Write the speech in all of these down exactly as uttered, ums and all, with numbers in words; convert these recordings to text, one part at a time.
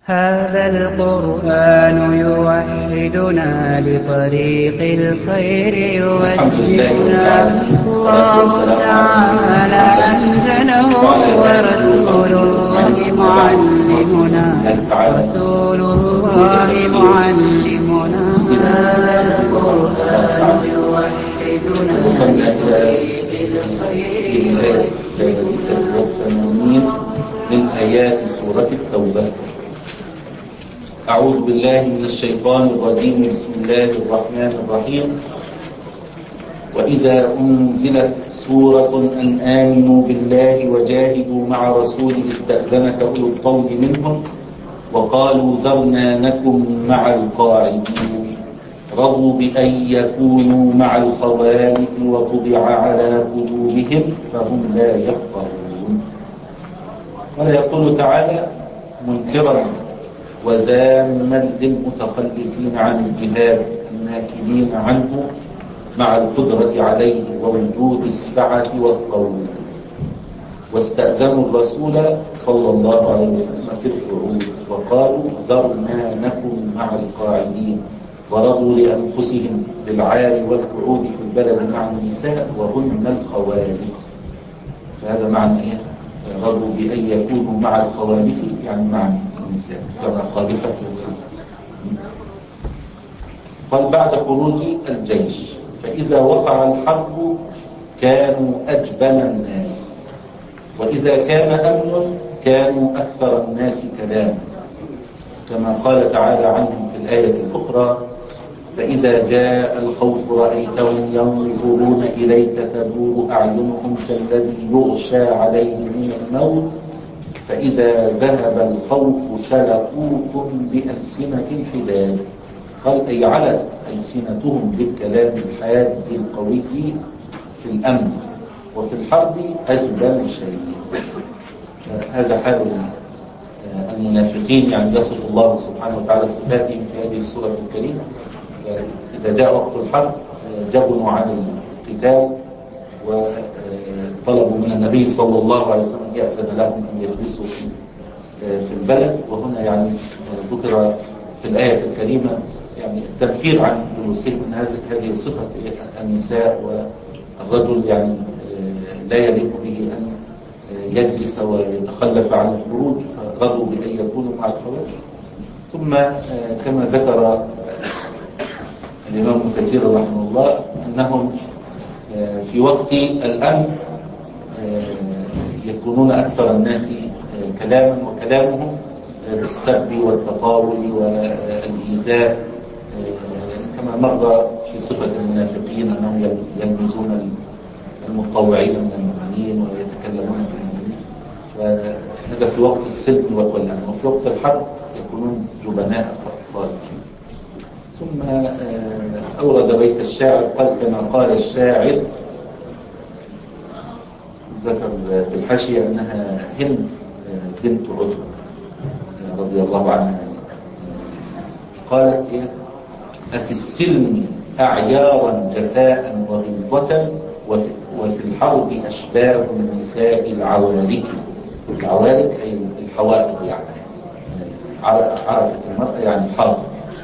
هذا القرآن يوحدنا لطريق الخير يوجهنا. الله تعالى أنزله ورسول الله معلمنا رسول الله معلمنا. هذا القرآن يوحدنا لطريق الخير يوجهنا. من آيات سورة التوبة. أعوذ بالله من الشيطان الرجيم. بسم الله الرحمن الرحيم. وإذا أنزلت سورة أن آمنوا بالله وجاهدوا مع رسوله استأذنك أولو الطول منهم وقالوا ذرنا نكن مع القاعدين رضوا بأن يكونوا مع الخوالف وطبع على قلوبهم فهم لا يفقهون. ولا يقول تعالى منكرا وذاما للمتخلفين عن الجهاد الناكلين عنه مع القدرة عليه ووجود السعة والطول. واستأذنوا الرسول صلى الله عليه وسلم في القعود وقالوا ذرنا نكن مع القاعدين ورضوا لأنفسهم بالعار والقعود في البلد مع النساء وهن الخوالف. فهذا معنى إيه؟ رضوا بأن يكونوا مع الخوالف يعني مع النساء كما خالفة. قال بعد خروج الجيش فإذا وقع الحرب كانوا أجبن الناس وإذا كان أمن كانوا أكثر الناس كلاما كما قال تعالى عنهم في الآية الأخرى فإذا جاء الخوف رأيتهم ينظرون إليك تدور أعينهم كالذي يغشى عليه من الموت فإذا ذهب الخوف سلقوكم بألسنة حداد. قال أي علت ألسنتهم بالكلام الحاد القوي في الأمن وفي الحرب أجبن شيء. هذا حال المنافقين، يعني يصف الله سبحانه وتعالى صفاتهم في هذه السورة الكريمة. إذا جاء وقت الحرب جبنوا عن القتال وطلبوا من النبي صلى الله عليه وسلم يأذن لهم أن يجلسوا في البلد. وهنا يعني ذكر في الآية الكريمة يعني التنفير عن جلوسهم من هذه الصفة النساء والرجل يعني لا يليق به أن يجلس ويتخلف عن الخروج فرضوا بأن يكونوا مع الخوارج. ثم كما ذكر الإمام كثير رحمه الله أنهم في وقت الأمن يكونون أكثر الناس كلاما وكلامهم بالسب والتطاول والإيذاء كما مر في صفة المنافقين أنهم يلمزون المتطوعين من المؤمنين ويتكلمون في المؤمنين. فهذا في وقت السلم والأمن. وفي وقت الحرب يكونون جبناء خارجين. ثم أورد بيت الشاعر قال كما قال الشاعر ذكر في الحاشية أنها هند بنت عتبة رضي الله عنها قالت إيه؟ أفي السلم أعيارا جفاء وغلظة وفي الحرب أشباه النساء العوالك. العوالك أي الحوائط يعني عركة المرأة يعني حرب.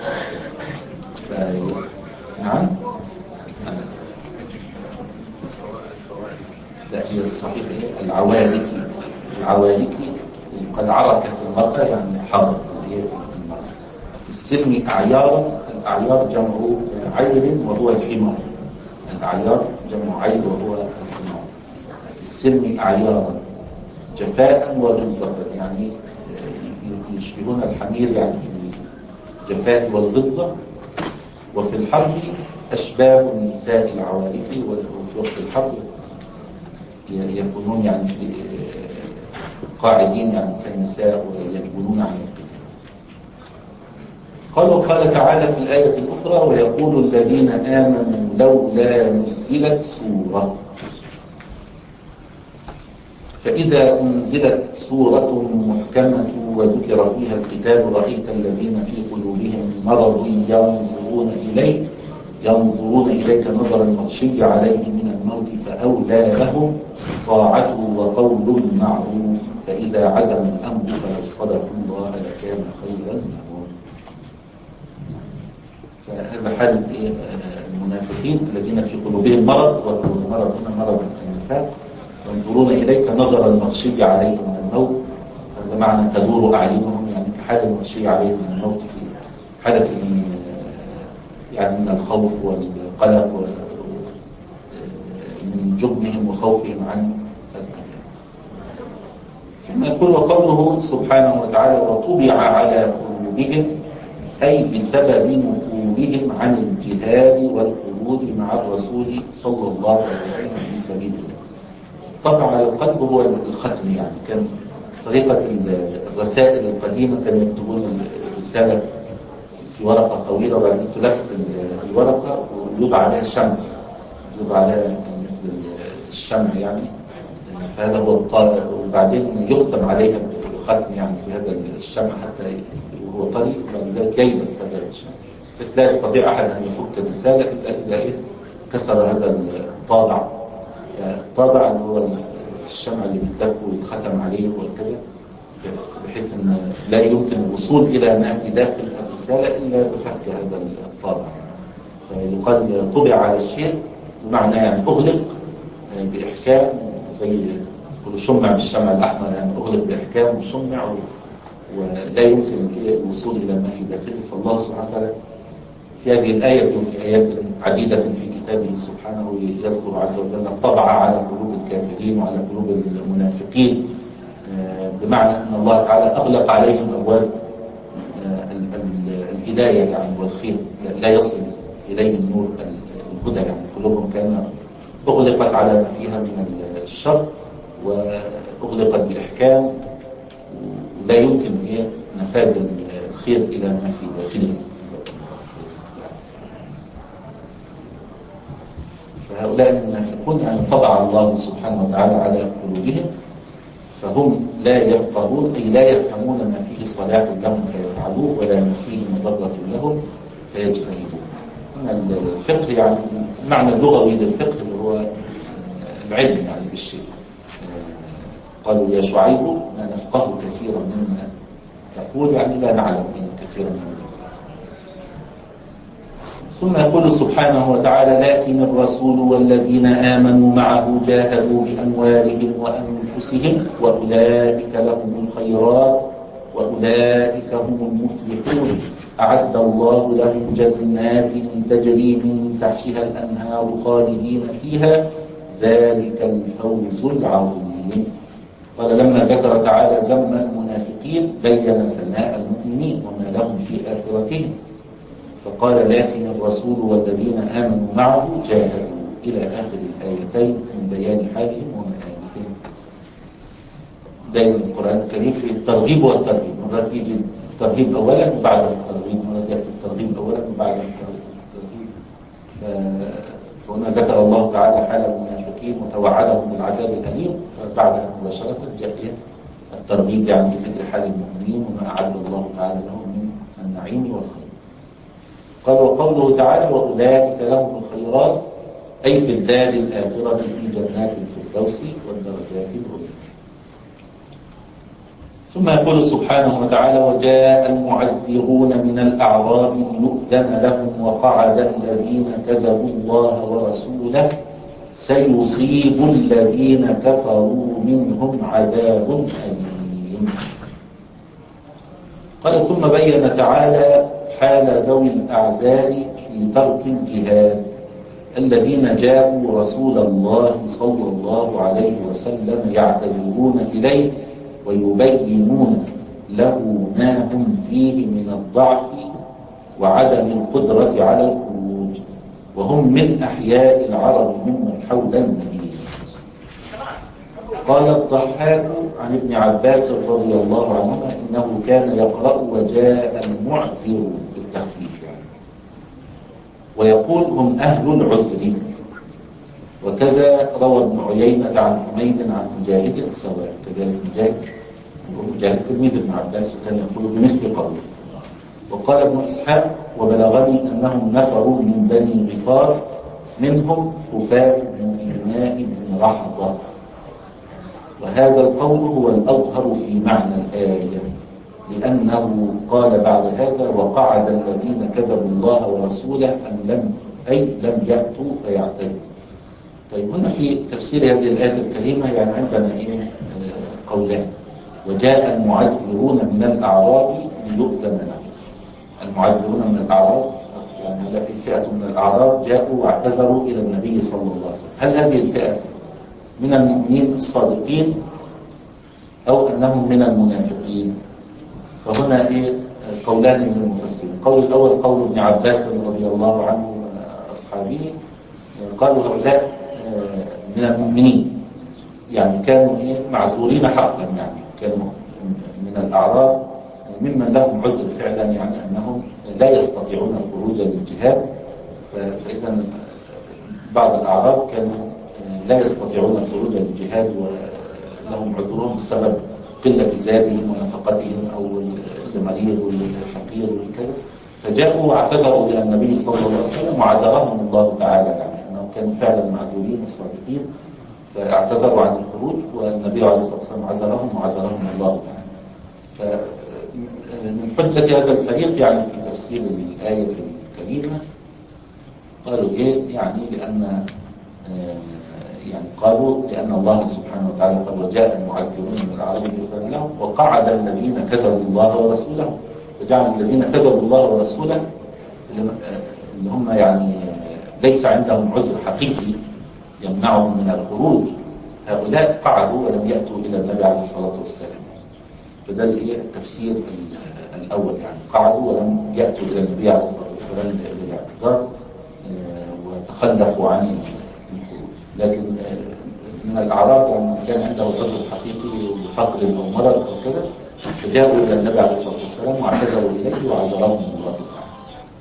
نعم لا هي الصحيح العوالك. العوالك قد عركت المرأة يعني حرب هي المرأة. في السلم أعيارا. الأعيار جمع عير وهو الحمار. الأعيار جمع عير وهو الحمار. في السلم أعيارا جفاء وغلظة يعني يشبهون الحمير يعني في الجفاء والغلظة. وفي الحرب أشباه النساء العوالق. وفي وقت الحرب يكونون يعني في قاعدين يعني كالنساء ويجبنون عن القتال. قال وقال تعالى في الآية الأخرى ويقول الذين آمنوا لولا نزلت سورة. فإذا أنزلت سورة محكمة وذكر فيها القتال رأيت الذين في قلوبهم مرض ينظرون إليك ينظرون إليك نظر المغشي عليه من الموت فأولى لهم طاعة وقول معروف فإذا عزم الأمر فلو صدقوا الله لكان خيرا لهم. فهذا حال المنافقين الذين في قلوبهم مرض، والمرض هنا مرض النفاق، ينظرون إليك نظر المغشي عليه من الموت، فهذا معنى تدور أعينهم، يعني كحال المغشي عليه من الموت في حالة من يعني من الخوف والقلق من جبنهم وخوفهم عن الكلام. ثم يقول وقوله سبحانه وتعالى وطبع على قلوبهم، أي بسبب نفورهم عن الجهاد والخروج مع الرسول صلى الله عليه وسلم في سبيل الله. طبع على القلب هو الختم، يعني كان طريقة الرسائل القديمة كانوا يكتبون الرسالة في ورقة طويلة وبعدين تلف الورقة ويوضع عليها شمع، يوضع عليها مثل الشمع يعني، فهذا هو الطارئ، وبعدين يختم عليها بختم يعني في هذا الشمع حتى وهو طري، وبعد ذلك ييبس هذا الشمع، بس لا يستطيع أحد أن يفك الرسالة إلا إذا إيه كسر هذا الطابع. الطابع اللي هو الشمع اللي بيتلف ويتختم عليه وكذا، بحيث أن لا يمكن الوصول إلى ما في داخل الرسالة إلا بفك هذا الطابع. فيقال طبع على الشيء بمعنى يعني أغلق بإحكام، زي كل شمع بالشمع الأحمر، يعني أغلق بإحكام وشمع ولا يمكن الوصول إلى ما في داخله. فالله سبحانه وتعالى في هذه الآية وفي آيات عديدة في كتابه سبحانه يذكر عز وجل طبع على قلوب الكافرين وعلى قلوب المنافقين، بمعنى أن الله تعالى أغلق عليهم أبواب الهداية يعني والخير، لا يصل إليهم نور الهدى، يعني قلوبهم كانت أغلقت على ما فيها من الشر وأغلقت بإحكام، ولا يمكن نفاذ الخير إلى ما في داخله. فهؤلاء المنافقون يعني طبع الله سبحانه وتعالى على قلوبهم، فهم لا يفقهون، أي لا يفهمون ما فيه صلاح لهم فيفعلوه ولا ما فيه مضرة لهم فيجتنبوه. الفقه يعني المعنى اللغوي للفقه اللي هو العلم يعني بالشيء. قالوا يا شعيب ما نفقه كثيرا مما تقول، يعني لا نعلم كثيرا مما. ثم يقول سبحانه وتعالى لكن الرسول والذين آمنوا معه جاهدوا بأموالهم وأنفسهم وأولئك لهم الخيرات وأولئك هم المفلحون أعد الله لهم جنات تجري من تحتها الأنهار خالدين فيها ذلك الفوز العظيم. قال لما ذكر تعالى ذم المنافقين بين ثناء المؤمنين وما لهم في آخرتهم، فقال لكن الرسول والذين آمنوا معه جاهدوا إلى آخر الآيتين من بيان حالهم ومآلهم. دائما القرآن الكريم في الترغيب والترهيب، مرات يجي الترهيب أولا وبعد الترغيب، مرات يأتي الترغيب أولا وبعد الترهيب. فهنا ذكر الله تعالى حال المنافقين وتوعدهم بالعذاب الأليم، فبعدها مباشرة جاء الترغيب يعني بذكر حال المؤمنين وما أعد الله تعالى لهم من النعيم والخير. قال وقوله تعالى وأولئك لهم الخيرات، أي في الدار الآخرة في جنات الفردوس والدرجات العليا. ثم يقول سبحانه وتعالى وجاء المعذرون من الأعراب ليؤذن لهم وقعد الذين كذبوا الله ورسوله سيصيب الذين كفروا منهم عذاب أليم. قال ثم بين تعالى حال ذوي الأعذار في ترك الجهاد الذين جاءوا رسول الله صلى الله عليه وسلم يعتذرون إليه ويبينون له ما هم فيه من الضعف وعدم القدرة على الخروج، وهم من أحياء العرب ممن حول المدينة. قال الضحاك عن ابن عباس رضي الله عنهما إنه كان يقرأ وجاء المعذر بالتخفيف يعني، ويقول هم أهل العذر. وكذا روى ابن عيينة عن حميد عن مجاهد سواء، كذلك مجاهد مجاهد تلميذ ابن عباس وكان يقول بمثل قوله. وقال ابن إسحاق وبلغني أنهم نفروا من بني غفار منهم خفاف بن إيماء بن رحضة. وهذا القول هو الأظهر في معنى الآية، لأنه قال بعد هذا وقعد الذين كذبوا الله ورسوله أن لم أي لم يأتوا فيعتذروا. طيب هنا في تفسير هذه الآية الكريمة يعني عندنا إيه قولان: وجاء المعذرون من الأعراب ليؤذن لهم. المعذرون من الأعراب يعني هذه فئة من الأعراب جاءوا واعتذروا إلى النبي صلى الله عليه وسلم. هل هذه الفئة من المؤمنين الصادقين أو أنهم من المنافقين؟ فهنا إيه قولان للمفسرين. القول الأول قول ابن عباس رضي الله عنه أصحابه، قالوا هؤلاء من المؤمنين، يعني كانوا إيه معذورين حقا، يعني كانوا من الأعراب ممن لهم عذر فعلا، يعني أنهم لا يستطيعون الخروج للجهاد. فإذا بعض الأعراب كانوا لا يستطيعون الخروج للجهاد ولهم عذرهم بسبب قلة زادهم ونفقتهم أو المريض والفقير وكذا، فجاءوا واعتذروا إلى النبي صلى الله عليه وسلم وعذرهم الله تعالى، يعني أنهم كانوا فعلا معذورين الصادقين فاعتذروا عن الخروج، والنبي عليه الصلاة والسلام عذرهم وعذرهم الله تعالى. فمن حجة هذا الفريق يعني في تفسير الآية الكريمة قالوا إيه يعني لأن يعني قالوا لأن الله سبحانه وتعالى قال وجاء المعذرون من الأعراب ليؤذن لهم وقعد الذين كذبوا الله ورسوله، وجعل الذين كذبوا الله ورسوله اللي هم يعني ليس عندهم عذر حقيقي يمنعهم من الخروج، هؤلاء قعدوا ولم يأتوا إلى النبي عليه الصلاة والسلام. فده التفسير الأول، يعني قعدوا ولم يأتوا إلى النبي عليه الصلاة والسلام للاعتذار وتخلفوا عن الخروج. لكن من الأعراب يعني كان عنده عذر حقيقي بفقر أو مرض أو كذا، فجاءوا إلى النبي عليه الصلاة والسلام واعتذروا إليه وعذرهم الله تعالى.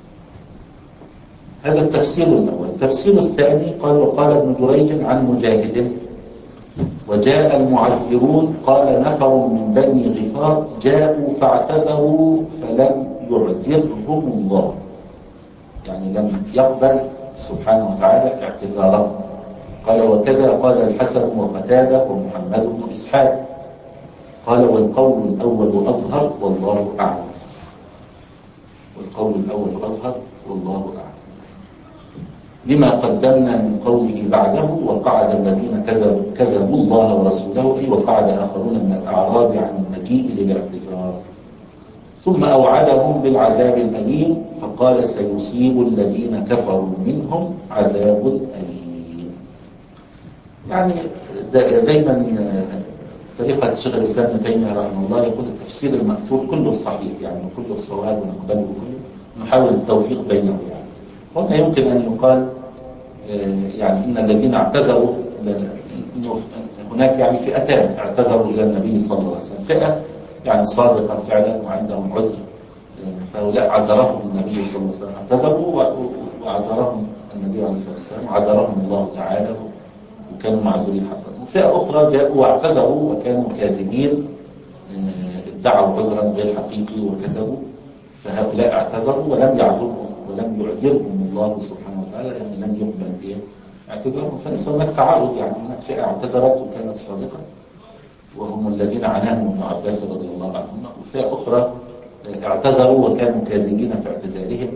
هذا التفسير الأول. التفسير الثاني قال وقال ابن جريج عن مجاهد وجاء المعذرون قال نفر من بني غفار جاءوا فاعتذروا فلم يعذرهم الله، يعني لم يقبل سبحانه وتعالى اعتذارهم. قال وكذا قال الحسن وقتادة ومحمد بن إسحاق. قال والقول الأول أظهر والله أعلم. والقول الأول أظهر والله أعلم لما قدمنا من قوله بعده وقعد الذين كذبوا, كذبوا الله ورسوله، أي وقعد آخرون من الأعراب عن المجيء للاعتذار، ثم أوعدهم بالعذاب الأليم فقال سيصيب الذين كفروا منهم عذاب أليم. يعني دائما طريقة شيخ الإسلام ابن تيمية رحمه الله يقول التفسير المأثور كله صحيح، يعني كله الصواب ونقبله كله، نحاول التوفيق بينه. يعني هنا يمكن أن يقال يعني إن الذين اعتذروا هناك يعني فئتان اعتذروا إلى النبي صلى الله عليه وسلم، فئة يعني صادقة فعلا وعندهم عذر فهؤلاء عذرهم النبي صلى الله عليه وسلم، اعتذروا وعذرهم النبي عليه الصلاة والسلام وعذرهم الله تعالى وكانوا معذورين حقا. وفئة أخرى جاءوا واعتذروا وكانوا كاذبين، ادعوا عذرا غير حقيقي وكذبوا، فهؤلاء اعتذروا ولم يعذرهم ولم يعذرهم الله سبحانه وتعالى، يعني لم يقبل به اعتذارهم. فليس هناك تعارض، يعني هناك فئة اعتذرت وكانت صادقة وهم الذين عناهم ابن عباس رضي الله عنهم، وفئة أخرى اعتذروا وكانوا كاذبين في اعتذارهم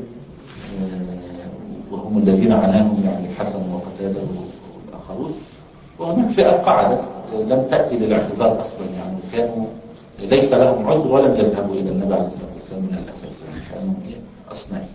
وهم الذين عناهم يعني الحسن وقتادة والآخرون. وهناك فئة قعدت لم تأتي للاعتذار أصلا، يعني كانوا ليس لهم عذر ولم يذهبوا إلى النبي عليه الصلاة والسلام من الأساس، يعني كانوا أصناف.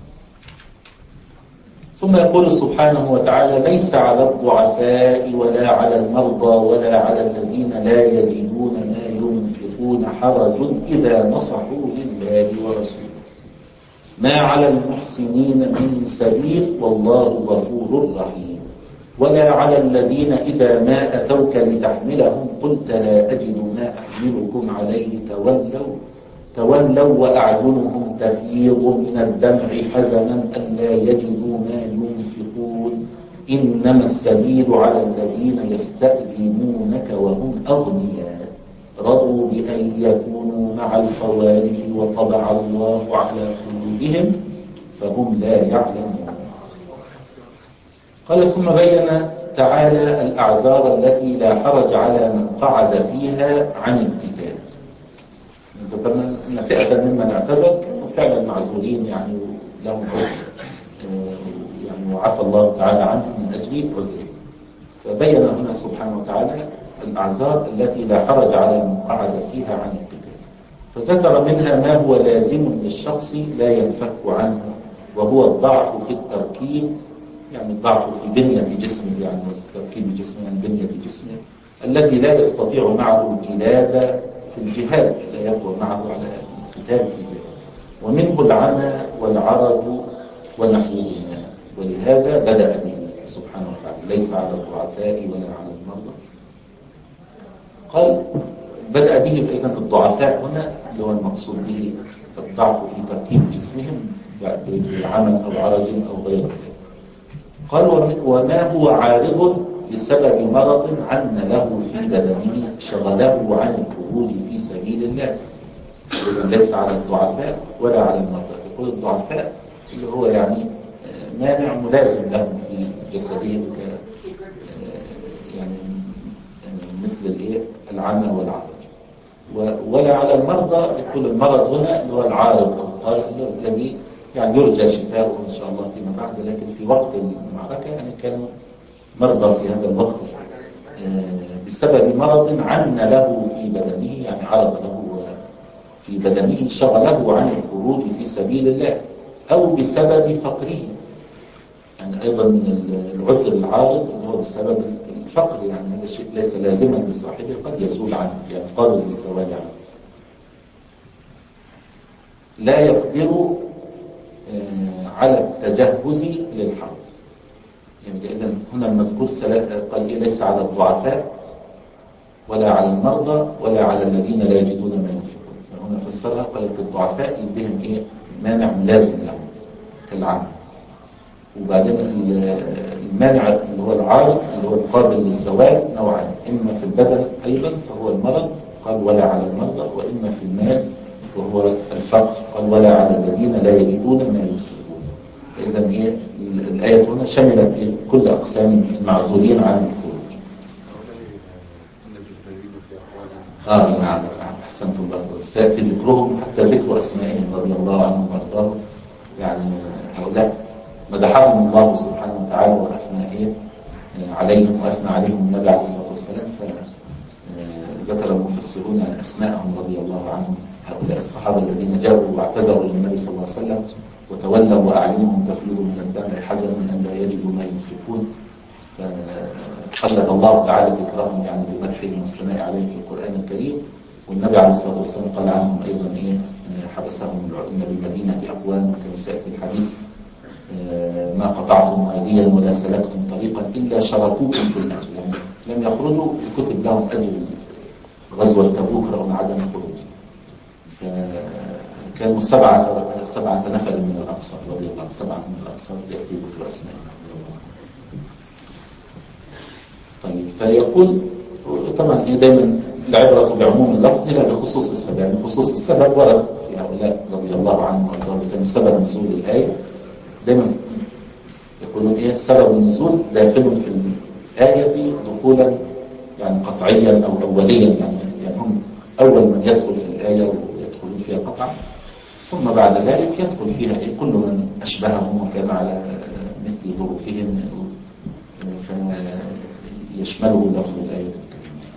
ثم يقول سبحانه وتعالى ليس على الضعفاء ولا على المرضى ولا على الذين لا يجدون ما ينفقون حرج إذا نصحوا لله ورسوله ما على المحسنين من سبيل والله غفور رحيم ولا على الذين إذا ما أتوك لتحملهم قلت لا أجد ما أحملكم عليه تولوا تولوا وأعينهم تفيض من الدمع حزنا ألا يجدوا ما ينفقون إنما السبيل على الذين يستأذنونك وهم أغنياء رضوا بأن يكونوا مع الخوالف وطبع الله على قلوبهم فهم لا يعلمون. قال ثم بين تعالى الأعذار التي لا حرج على من قعد فيها عن القتال. ذكرنا أن فئة ممن اعتذر كانوا فعلا معذورين يعني لهم عذر يعني وعفى الله تعالى عنهم من أجل عذرهم. فبين هنا سبحانه وتعالى الأعذار التي لا حرج على من قعد فيها عن القتال، فذكر منها ما هو لازم للشخص لا ينفك عنه، وهو الضعف في التركيب، يعني الضعف في بنية جسمه، يعني تركيب جسمه يعني بنية جسمه، الذي لا يستطيع معه الجلاد في الجهاد، لا يقوى معه على القتال في الجهاد، ومنه العمى والعرج ونحوهما. ولهذا بدأ به سبحانه وتعالى ليس على الضعفاء ولا على المرضى. قال بدأ به إذن الضعفاء هنا اللي هو المقصود به الضعف في تركيب جسمهم بعمل أو عرج أو غير ذلك. قال وما هو عارض بسبب مرض عن له في بدنه شغله عن الخروج في سبيل الله، ليس على الضعفاء ولا على المرضى. يقول الضعفاء اللي هو يعني مانع ملازم لهم في جسدهم ك يعني مثل الايه العمى والعرج. ولا على المرضى، يقول المرض هنا اللي هو العارض او الطارئ الذي يعني يرجى شفاؤه ان شاء الله فيما بعد، لكن في وقت المعركه يعني كانوا مرضى في هذا الوقت بسبب مرض عن له في بدنه، يعني عرض له في بدنه شغله عن الخروج في سبيل الله، او بسبب فقره، يعني ايضا من العذر العارض اللي هو بسبب الفقر، يعني هذا الشيء ليس لازما لصاحبه، قد يزول عنه يعني قابل للزوال عنه. لا يقدر على التجهز للحرب، يعني إذن هنا المذكور قال ليس على الضعفاء ولا على المرضى ولا على الذين لا يجدون ما ينفقون. فهنا فسرها قالت الضعفاء اللي بهم إيه مانع لازم لهم كالعمى، وبعدين المانع اللي هو العارض اللي هو القابل للزوال نوعان، إما في البدن أيضا فهو المرض قال ولا على المرضى، وإما في المال وهو الفقر قال ولا على الذين لا يجدون ما ينفقون. فإذا إيه الآية هنا شملت إيه كل أقسام المعذورين عن الخروج. آه نعم أحسنتم برضه، سيأتي ذكرهم حتى ذكر أسمائهم رضي الله عنهم وارضاهم. يعني هؤلاء مدحهم الله سبحانه وتعالى وأثنى إيه عليهم وأثنى عليهم النبي عليه الصلاة والسلام، فذكر المفسرون عن أسمائهم رضي الله عنهم، هؤلاء الصحابة الذين جاءوا واعتذروا للنبي صلى الله عليه وسلم وتولوا وأعينهم تفيض من الدمع حزنا أن لا يجدوا ما ينفقون، فخلد الله تعالى ذكرهم يعني بمدحهم والثناء عليهم في القرآن الكريم. والنبي عليه الصلاة والسلام قال عنهم أيضا إيه حبسهم النبي المدينة أقوام كما سيأتي الحديث ما قطعتم واديا ولا سلكتم طريقا إلا شركوكم في الأجر، يعني لم يخرجوا كتب لهم أجر غزوة تبوك رغم عدم خروج. فكانوا سبعة سبعة نفر من الأنصار رضي الله عنهم، سبعة من الأنصار يأتي ذكر أسمائهم. طيب فيقول طبعا إيه دائما العبرة بعموم اللفظ لا بخصوص السبب، يعني خصوص السبب ورد في هؤلاء رضي الله عنهم وارضاهم كان سبب نزول الآية. دائما يقولون إيه سبب النزول داخل في الآية دخولا يعني قطعيا أو أوليا، يعني, يعني هم أول من يدخل في الآية ويدخلون فيها قطعا، ثم بعد ذلك يدخل فيها إيه كل من أشبههم وكان على مثل ظروفهم فيشمله لفظ الآية الكريمة.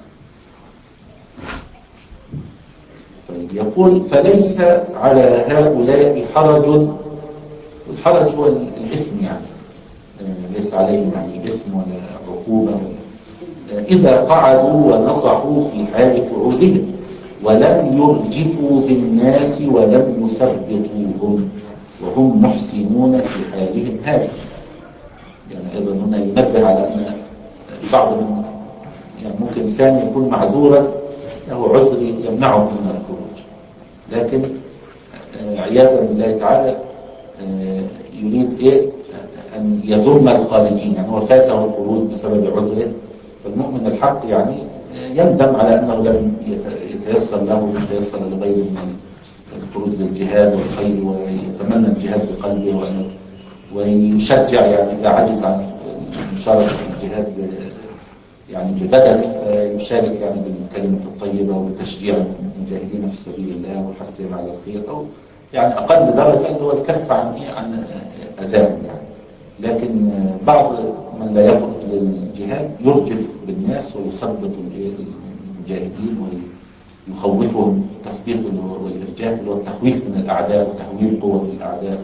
طيب يقول فليس على هؤلاء حرج، الحرج هو الإثم يعني ليس عليهم يعني إثم ولا عقوبة إذا قعدوا ونصحوا في حال قعودهم ولم يرجفوا بالناس ولم يثبطوهم وهم محسنون في حالهم هذا. يعني أيضا هنا ينبه على أن بعض من يعني ممكن إنسان يكون معذورا له عذر يمنعه من الخروج، لكن عياذا بالله تعالى يريد إيه أن يذم الخارجين، يعني هو فاته الخروج بسبب عذره. فالمؤمن الحق يعني يندم على أنه لم يتيسر له ويتيسر لغيره من الخروج للجهاد والخير، ويتمنى الجهاد بقلبه ويشجع يعني إذا عجز عن المشاركة في الجهاد يعني ببدنه، فيشارك يعني بالكلمة الطيبة وبتشجيع المجاهدين في سبيل الله وحثهم على الخير، أو يعني أقل درجة اللي هو الكف عن إيه عن أذاهم يعني. لكن بعض من لا يخرج للجهاد يرجف بالناس ويثبط المجاهدين ويخوفهم تثبيط والإرجاف اللي هو التخويف من الأعداء وتهويل قوة الأعداء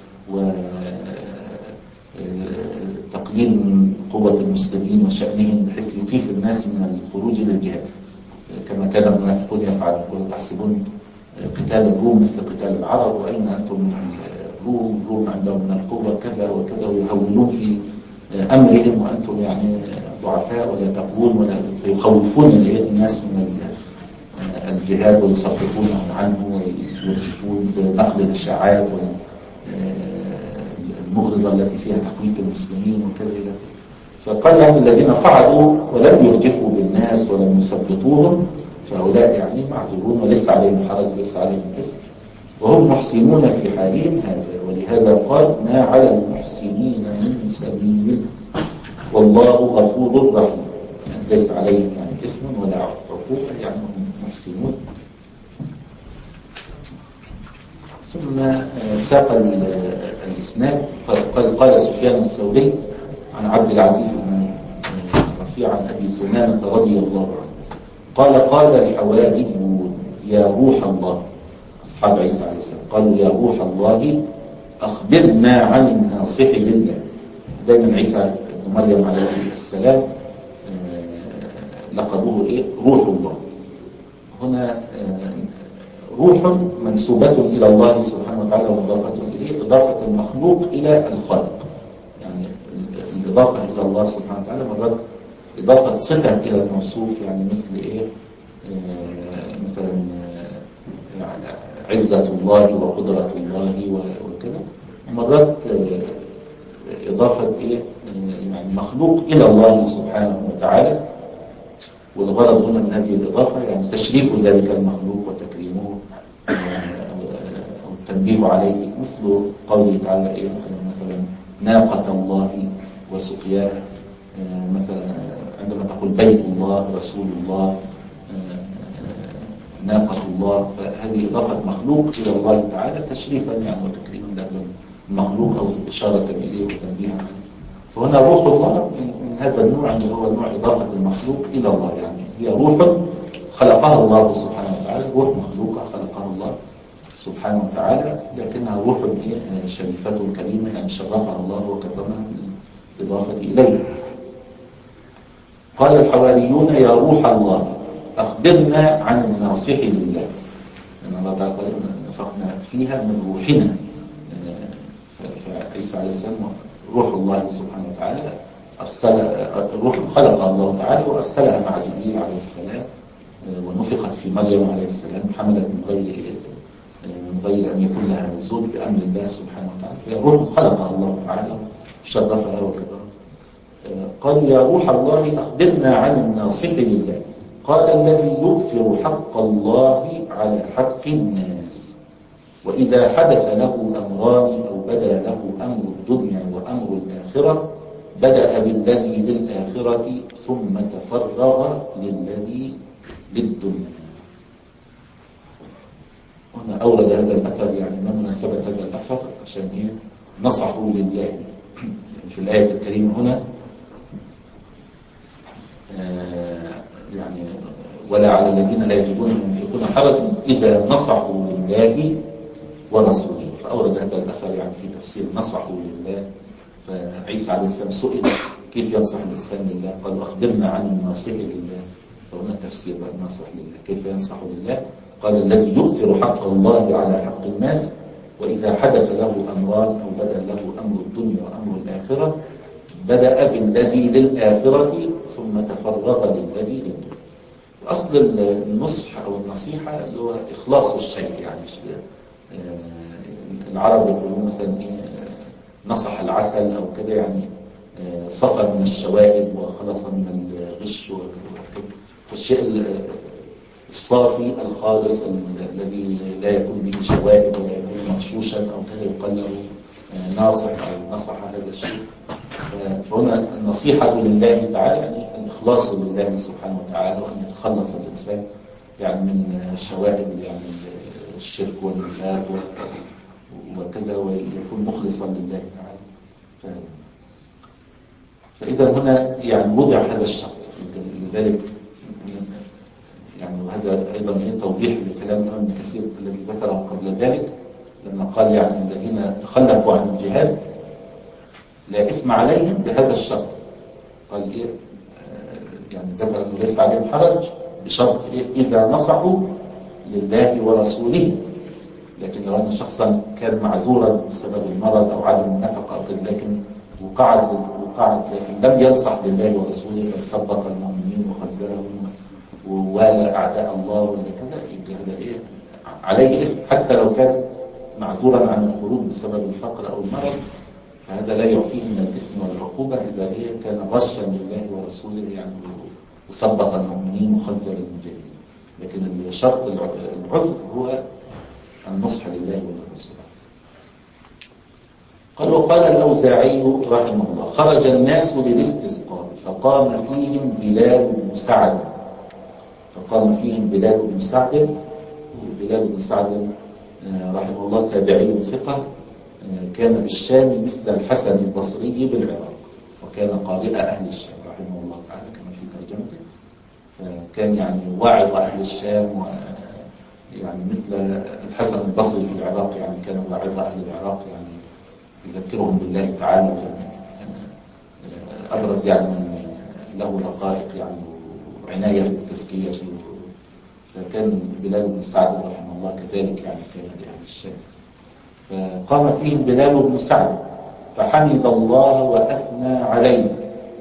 وتقليل من قوة المسلمين وشأنهم بحيث يخيف الناس من الخروج للجهاد كما كان المنافقون يفعلون. كانوا تحسبون قتال الروم مثل قتال العرب، وأين أنتم من الروم؟ الروم عندهم من القوة كذا وكذا، ويهولون في أمرهم وأنتم يعني ضعفاء ولا تقوون، ولا فيخوفون الناس من الجهاد ويصرفونهم عنه ويرجفون بنقل الإشاعات المغرضة التي فيها تخويف المسلمين وكذا. فقال يعني الذين قعدوا ولم يرجفوا بالناس ولم يثبطوهم فهؤلاء يعني معذورون وليس عليهم حرج، ليس عليهم إثم، وهم محسنون في حالهم هذا. ولهذا قال ما على المحسنين من سبيل والله غفور رحيم، يعني ليس عليهم يعني إثم ولا عقوبة، يعني هم محسنون. ثم ساق الإسناد قال قال سفيان الثوري عن عبد العزيز بن رفيع عن أبي ثمامة رضي الله عنه قال قال الحواريون يا روح الله، أصحاب عيسى عليه السلام قالوا يا روح الله أخبرنا عن الناصح لله. دائما عيسى بن مريم عليه السلام لقبوه إيه؟ روح الله. هنا روح منسوبة إلى الله سبحانه وتعالى ومضافة إليه، إضافة المخلوق إلى الخالق. يعني الإضافة إلى الله سبحانه وتعالى مرات إضافة صفة إلى الموصوف، يعني مثل إيه آه مثلا يعني عزة الله وقدرة الله وكذا. مرات آه إضافة إيه آه يعني مخلوق إلى الله سبحانه وتعالى، والغرض هنا من هذه الإضافة يعني تشريف ذلك المخلوق وتكريمه أو التنبيه عليه، مثل قوله تعالى إيه مثلا ناقة الله وسقياها، مثلا عندما تقول بيت الله رسول الله ناقة الله، فهذه إضافة مخلوق إلى الله تعالى تشريفا يعني وتكريما لهذا المخلوق أو إشارة إليه وتنبيها عنه. فهنا روح الله من هذا النوع اللي هو نوع إضافة المخلوق إلى الله، يعني هي روح خلقها الله سبحانه وتعالى، روح مخلوقة خلقها الله سبحانه وتعالى، لكنها روح شريفة كريمة يعني شرفها الله وكرمها بالإضافة إليه. قال الحواريون يا روح الله أخبرنا عن الناصح لله، لأن الله تعالى قال نفخنا فيها من روحنا، فعيسى عليه السلام روح الله سبحانه وتعالى أرسل الروح خلقها الله تعالى وأرسلها مع جبريل عليه السلام، ونفخت في مريم عليه السلام حملت من غير من غير أن يكون لها زوج بأمر الله سبحانه وتعالى، فهي روح خلقها الله تعالى شرفها وكرمها. قال يا روح الله أخبرنا عن الناصح لله. قال الذي يؤثر حق الله على حق الناس، وإذا حدث له أمران أو بدا له أمر الدنيا وأمر الآخرة بدأ بالذي للآخرة ثم تفرغ للذي للدنيا. هنا أورد هذا الأثر يعني ما مناسبة هذا الأثر عشان إيه نصحوا لله. يعني في الآية الكريمة هنا آه يعني ولا على الذين لا يجدون ينفقون حرج إذا نصحوا لله ورسوله، فأورد هذا الأثر يعني في تفسير نصحوا لله. فعيسى عليه السلام سئل كيف ينصح الإنسان لله، قال أخبرنا عن الناصح لله، فهنا التفسير بقى الناصح لله كيف ينصح لله. قال الذي يؤثر حق الله على حق الناس، وإذا حدث له أمران أو بدأ له أمر الدنيا وأمر الآخرة بدأ بالذي للآخرة ثم تفرغ للذي للدنيا. أصل النصح أو النصيحة اللي هو إخلاص الشيء، يعني العرب يقولون مثلا إيه نصح العسل أو كده، يعني صفى من الشوائب وخلص من الغش والشيء الصافي الخالص الذي لا يكون به شوائب ولا يكون مغشوشا أو كده يقال له ناصح أو نصح هذا الشيء. فهنا النصيحة لله تعالى يعني الإخلاص لله سبحانه وتعالى، وأن يتخلص الإنسان يعني من الشوائب يعني الشرك والنفاق وكذا، ويكون مخلصا لله تعالى. فإذا هنا يعني وضع هذا الشرط، لذلك يعني وهذا أيضا توضيح لكلام ابن كثير الذي ذكره قبل ذلك لما قال يعني الذين تخلفوا عن الجهاد لا إثم عليهم بهذا الشرط. قال إيه يعني ذكر أنه ليس عليهم حرج بشرط إيه إذا نصحوا لله ورسوله. لكن لو أن شخصا كان معذورا بسبب المرض أو عدم النفقة أو كذا، لكن وقعد وقعد لكن لم ينصح لله ورسوله بل سبق المؤمنين وخذلهم ووالى أعداء الله ولا كذا، يبقى هذا إيه عليه إثم حتى لو كان معذورا عن الخروج بسبب الفقر أو المرض، فهذا لا يعفيه من الإثم والعقوبة إذا إيه كان غشا لله ورسوله يعني وسبق المؤمنين وخذل المجاهدين. لكن الشرط العذر هو النصح لله وللرسول. قال وقال الأوزاعي رحمه الله خرج الناس للاستسقاء فقام فيهم بلال بن سعد فقام فيهم بلال بن سعد بلال بن سعد رحمه الله تابعي ثقة، كان بالشام مثل الحسن البصري بالعراق، وكان قارئ أهل الشام رحمه الله تعالى كما في ترجمته. فكان يعني واعظ أهل الشام، يعني مثل الحسن البصري في العراق يعني كان واعظ أهل العراق، يعني يذكرهم بالله تعالى، يعني أبرز يعني من له لقائق يعني وعناية بالتزكية. فكان بلال بن سعد رحمه الله كذلك يعني كان لأهل الشام. فقام فيهم بلال بن سعد فحمد الله وأثنى عليه،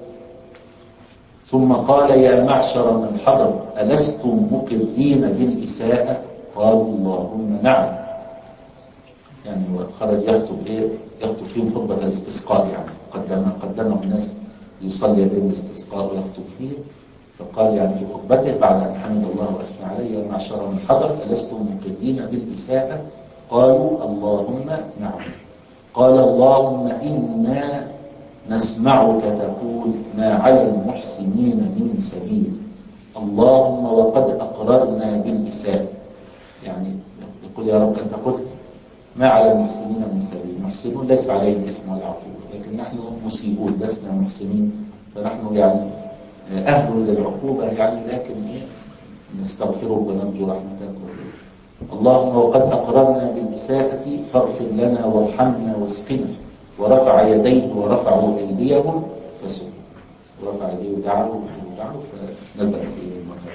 ثم قال يا معشر من حضر ألستم مقرين بالإساءة؟ قالوا اللهم نعم. يعني خرج يخطب إيه يخطب فيهم خطبة الاستسقاء، يعني قدم قدمه الناس يصلي بهم الاستسقاء ويخطب فيه. فقال يعني في خطبته بعد أن حمد الله وأثنى عليه يا معشر من حضر ألستم مقرين بالإساءة؟ قالوا اللهم نعم. قال اللهم إنا نسمعك تقول ما على المحسنين من سبيل، اللهم وقد أقررنا بالإساءة. يعني يقول يا رب أنت قلت ما على المحسنين من سبيل، المحسنون ليس عليهم اسم ولا عقوبة، لكن نحن مسيئون لسنا محسنين، فنحن يعني أهل للعقوبة يعني، لكن نستغفرك ونرجو رحمتك. اللهم وقد أقررنا بالإساءة فاغفر لنا وارحمنا واسقنا. ورفع يديه ورفعوا أيديهم فسجدوا، ورفع يديه ودعوا ودعوا فنزل إليه المطر.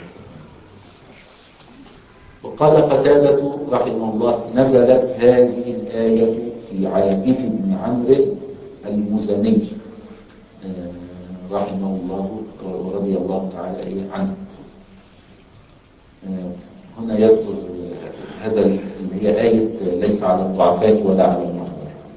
وقال قتادة رحمه الله نزلت هذه الآية في عائف بن عمرو المزني رحمه الله ورضي الله تعالى عنه. هنا يذكر هذا اللي هي آية ليس على الضعفاء ولا على المرضى.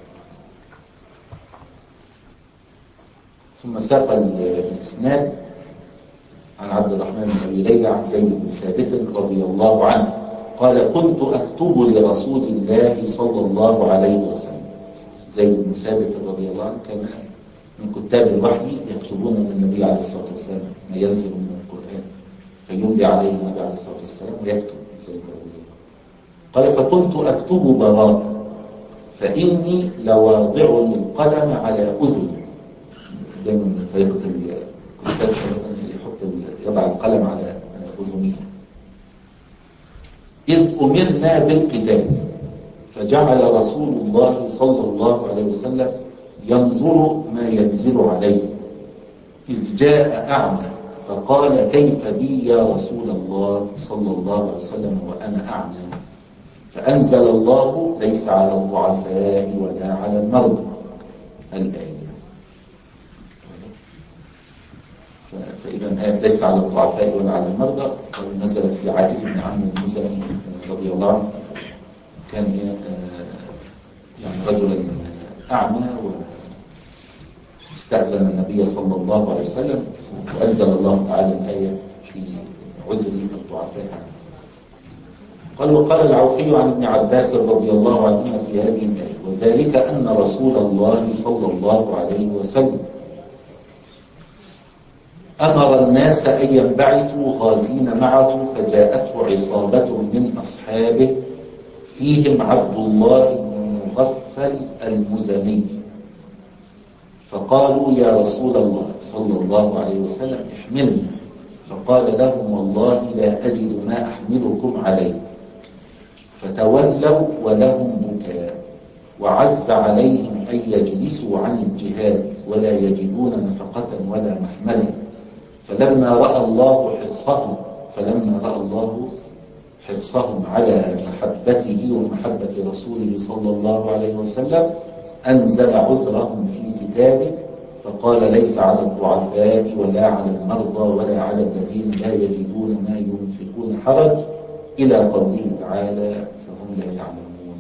ثم ساق الإسناد عن عبد الرحمن بن أبي ليلى عن زيد بن ثابت رضي الله عنه قال كنت أكتب لرسول الله صلى الله عليه وسلم. زيد بن ثابت رضي الله عنه كان من كتاب الوحي يكتبون للنبي عليه الصلاة والسلام ما ينزل من القرآن، فيملي عليه النبي عليه الصلاة والسلام ويكتب زيد رضي الله. قال فكنت أكتب براء فإني لواضع القلم على أذني. دائما من طريقة الكتاب يحط يضع القلم على أذنه. إذ أمرنا بالقتال فجعل رسول الله صلى الله عليه وسلم ينظر ما ينزل عليه، إذ جاء أعمى فقال كيف بي يا رسول الله صلى الله عليه وسلم وأنا أعمى؟ فأنزل الله ليس على الضعفاء ولا على المرضى الآية. فإذا آية ليس على الضعفاء ولا على المرضى نزلت في عائف بن عمرو المزني رضي الله عنه. كان يعني رجلا أعمى واستأذن النبي صلى الله عليه وسلم وأنزل الله تعالى الآية في عذر الضعفاء. قال وقال العوفي عن ابن عباس رضي الله عنهما في هذه الآية وذلك أن رسول الله صلى الله عليه وسلم أمر الناس أن ينبعثوا غازين معه، فجاءته عصابة من أصحابه فيهم عبد الله بن مغفل المزني، فقالوا يا رسول الله صلى الله عليه وسلم احملنا، فقال لهم والله لا أجد ما أحملكم عليه، فتولوا ولهم بكاء، وعز عليهم أن يجلسوا عن الجهاد ولا يجدون نفقة ولا محملا، فلما رأى الله حرصهم فلما رأى الله حرصهم على محبته ومحبة رسوله صلى الله عليه وسلم أنزل عذرهم في كتابه، فقال ليس على الضعفاء ولا على المرضى ولا على الذين لا يجدون ما ينفقون حرج، إلى قوله تعالى فهم لا يعلمون.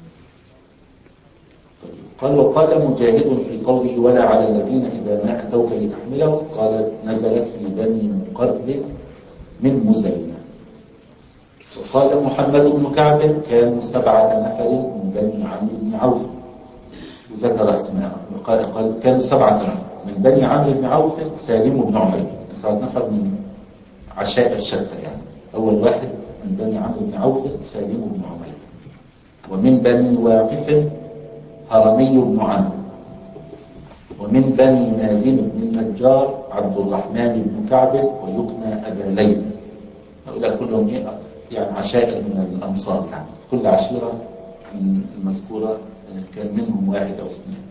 طيب. قال وقال مجاهد في قوله ولا على الذين إذا ما أتوك لتحملهم، قال نزلت في بني مقرب من مزينة. وقال محمد بن كعب كانوا سبعة نفر من بني عمرو بن عوف، وذكر أسماء، قال, قال كانوا سبعة نفر من بني عمرو بن عوف سالم بن عمير، سبعة نفر من عشائر شتى يعني. أول واحد من بني عمرو بن عوف سالم بن عمير، ومن بني واقف هرمي بن عمرو، ومن بني مازن بن النجار عبد الرحمن بن كعب ويكنى أبا ليلى. هؤلاء كلهم إيه؟ يعني عشائر من الأنصار، يعني كل عشيرة من المذكورة كان منهم واحد أو اثنين.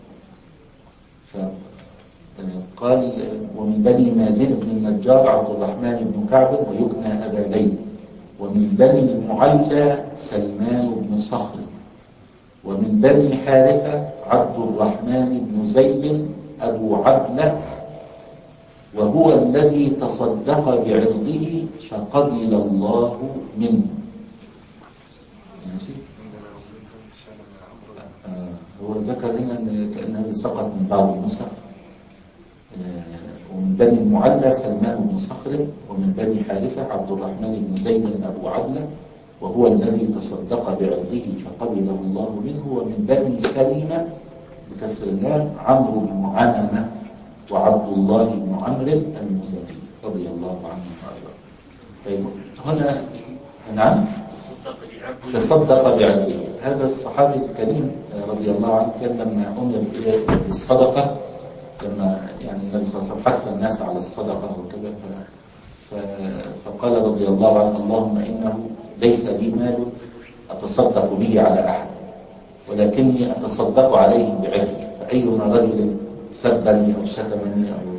فقال ومن بني مازن بن النجار عبد الرحمن بن كعب ويكنى أبا ليلى، ومن بني المعلى سلمان بن صخر، ومن بني حارثة عبد الرحمن بن زيد أبو عبلة، وهو الذي تصدق بعرضه فقبل الله منه. ماشي. آه هو ذكر هنا كأنه سقط من بعض النسخ. آه ومن بني المعلى سلمان بن صخر، ومن بني حارثة عبد الرحمن بن زيد أبو عبلة، وهو الذي تصدق بعرضه فقبله الله منه، ومن بني سليمة بكسر اللام عمرو بن عنمة وعبد الله بن عمرو المزني رضي الله عنه وارضاه. طيب هنا نعم تصدق بعرضه. هذا الصحابي الكريم رضي الله عنه كان لما امر بالصدقه، لما يعني النبي صلى الله عليه وسلم حث الناس على الصدقه وكذا، فقال رضي الله عنه اللهم انه ليس لي مال اتصدق به على احد، ولكني اتصدق عليهم بعرضي، فايما رجل سبني أو شتمني أو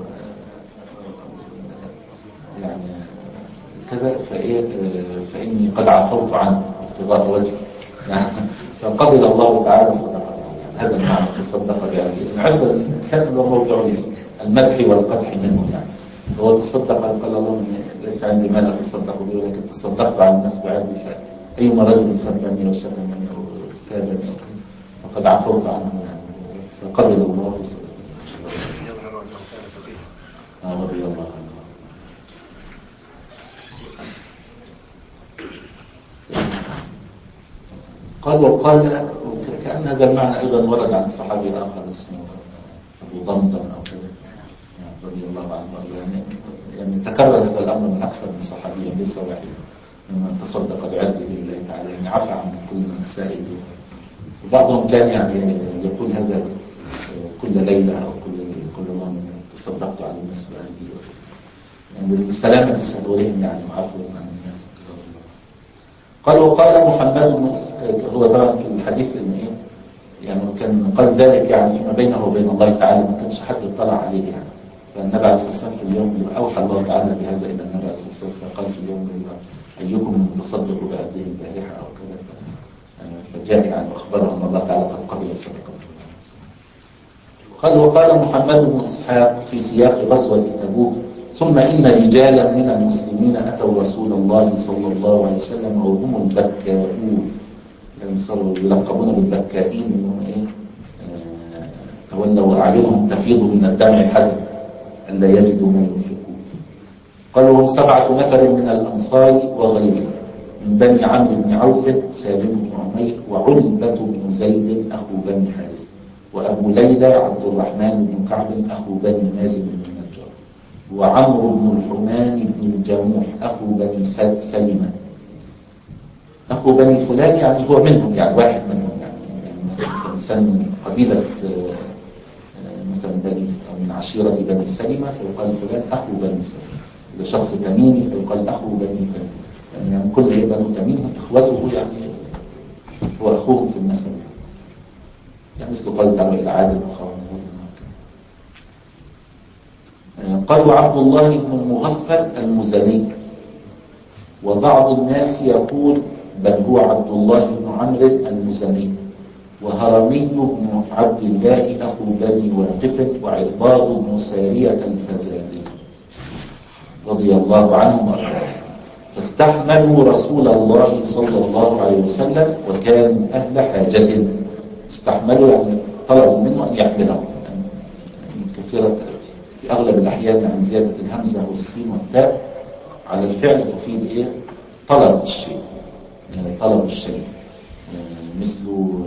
يعني كذا فإيه فإني قد عفوت عنه ابتغاء وجهه يعني، فقبل الله تعالى صدقته. هذا المعنى تصدق بعرضه. عرض الإنسان هو موضع المدح والقدح منه يعني. هو تصدق قال الله ليس عندي مال أتصدق به، ولكن تصدقت على الناس بعرضي، فأيما رجل سبني أو شتمني أو كذا فقد عفوت عنه يعني، فقبل الله صدقته. رضي الله عنه. قال وقال كأن هذا المعنى أيضا ورد عن صحابي آخر اسمه أبو ضمضم أو كذا رضي الله عنه. يعني, يعني تكرر هذا الأمر من أكثر من صحابي، ليس واحد ممن تصدق بعرضه لله تعالى، يعني عفى عن كل من سائل. وبعضهم كان يعني يقول هذا كل ليلة أو كل كل يوم تصدقت على الناس بعرضي، يعني بسلامة صدورهم يعني وعفو عن الناس. قال وقال محمد بن هو طبعا في الحديث ان ايه يعني كان قال ذلك يعني فيما بينه وبين الله تعالى، ما كانش حد اطلع عليه يعني. فالنبي عليه الصلاه والسلام في اليوم اللي اوحى الله تعالى بهذا الى النبي عليه الصلاه والسلام، فقال في اليوم اللي ايكم متصدق بعرضه البارحه او كذا، فجاء يعني واخبره ان الله تعالى قد قبل صدقته. قال وقال محمد بن اسحاق في سياق غزوه تبوك ثم إن رجالا من المسلمين أتوا رسول الله صلى الله عليه وسلم وهم البكاؤون، يعني صاروا يلقبون بالبكائين، انهم ايه آه تولوا أعينهم تفيض من الدمع حزن أن لا يجدوا ما ينفقون. قالوا هم سبعة نفر من الأنصار وغيرهم من بني عمرو بن عوف سالم بن عمير وعلبة بن زيد أخو بني حارث وأبو ليلى عبد الرحمن بن كعب أخو بني مازن بن النجار وعمرو بن الحمان بن الجموح أخو بني سلمة. أخو بني فلان يعني هو منهم، يعني واحد منهم، يعني إنسان من قبيلة مثلا بني أو من عشيرة بني سلمة فيقال فلان أخو بني سلمة. إذا شخص تميمي فيقال أخو بني تميم، يعني, يعني كل إيه بنو تميم إخوته، يعني هو أخوهم في النسب، يعني مثل قال تعالى إلى عاد أخاهم هود. قال وعبد الله بن المغفل المزني، وبعض الناس يقول بل هو عبد الله بن عمرو المزني، وهرمي بن عبد الله أخو بني واقف، وعرباض بن سارية الفزاري رضي الله عنهم وأرضاهم. فاستحملوا رسول الله صلى الله عليه وسلم وكانوا أهل حاجة. استحملوا يعني طلبوا منه أن يحملهم، يعني كثيرا في أغلب الأحيان عن زيادة الهمزة والسين والتاء على الفعل تفيد إيه؟ طلب الشيء، يعني طلب الشيء، مثل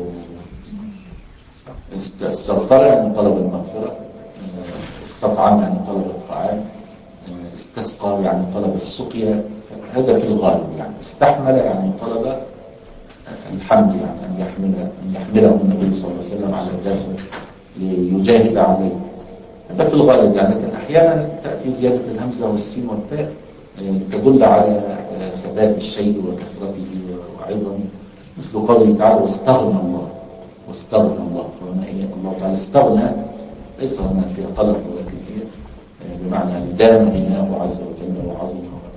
استغفر يعني طلب المغفرة، استطعم يعني طلب الطعام، استسقى يعني طلب السقيا. هذا في الغالب. يعني استحمل يعني طلب الحمل، يعني أن يحمل أن يحمله النبي صلى الله عليه وسلم على الدابة ليجاهد عليه. هذا في الغالب يعني، لكن أحيانا تأتي زيادة الهمزة والسين والتاء تدل على ثبات الشيء وكثرته وعظمه، مثل قوله تعالى واستغنى الله. واستغنى الله، فهنا إيه؟ الله تعالى استغنى، ليس هنا فيها طلب، ولكن إيه؟ بمعنى دام غناه عز وجل وعظمه.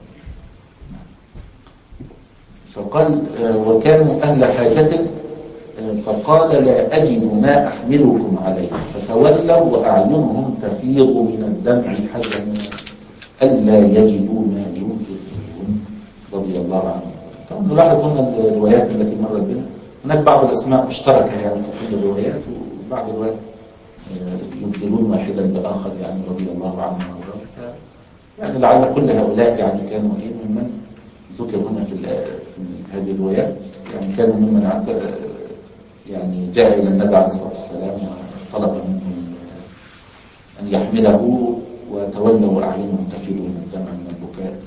فقال وكانوا أهل حاجة، فقال لا أجد ما أحملكم عليه، فتولوا وأعينهم تفيض من الدمع حزنا ألا يجدوا ما ينفقون رضي الله عنه. طبعا نلاحظ هنا الروايات التي مرت بنا، هناك بعض الأسماء مشتركة يعني في كل الروايات، وبعض الروايات يبدلون واحدا بآخر يعني رضي الله عنه وارضاه. يعني لعل كل هؤلاء يعني كانوا ممن ذكر هنا في في هذه الروايات، يعني كانوا ممن يعني جاء إلى النبي عليه الصلاة والسلام وطلب منهم أن يحمله، وتولوا أعينهم تفيض من الدمع من البكاء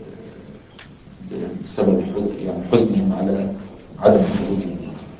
بسبب يعني حزنهم على عدم خروجهم.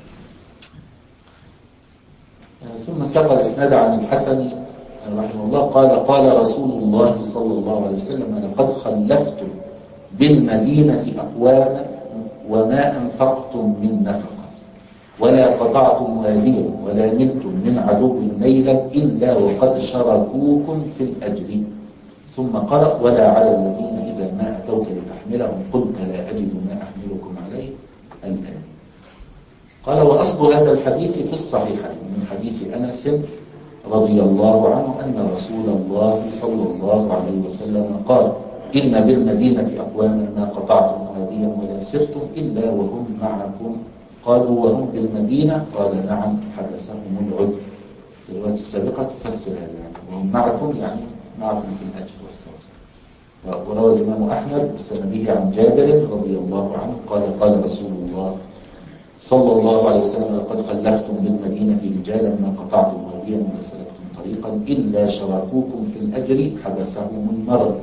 ثم ساق الإسناد عن الحسن رحمه الله قال قال رسول الله صلى الله عليه وسلم لقد خلفتم بالمدينة أقواما وما أنفقتم من نفقة ولا قطعتم واديا ولا نلتم من عدو ليلا إلا وقد شاركوكم في الأجر. ثم قرأ ولا على الذين إذا ما أتوك لتحملهم قلت لا أجد ما أحملكم عليه الآن. قال وأصل هذا الحديث في الصحيحين من حديث أنس رضي الله عنه أن رسول الله صلى الله عليه وسلم قال إن بالمدينة أقواما ما قطعتم واديا ولا سرتم إلا وهم معكم. قالوا وهم بالمدينة؟ قال نعم حدثهم العذر. الرواية السابقة تفسر هذا، يعني وهم معكم يعني معكم في الأجر والثواب. وروى الإمام أحمد بسنده عن جابر رضي الله عنه قال قال رسول الله صلى الله عليه وسلم لقد خلفتم بالمدينة رجالا ما قطعتم واديا ولا سلكتم طريقا إلا شاركوكم في الأجر حبسهم المرض.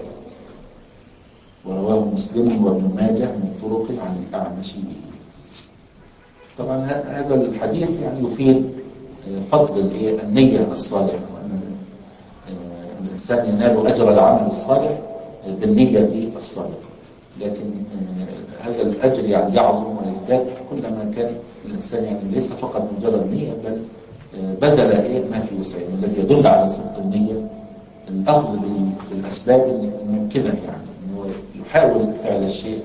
ورواه مسلم وابن ماجه من طرق عن الأعمش به. طبعا هذا الحديث يعني يفيد فضل النية الصالحة، وأن الإنسان ينال أجر العمل الصالح بالنية الصالحة. لكن هذا الأجر يعني يعظم ويزداد كلما كان الإنسان يعني ليس فقط مجرد نية، بل بذل إيه ما في وسعه. الذي يدل على صدق النية الأخذ بالأسباب الممكنة، يعني أنه يحاول فعل الشيء.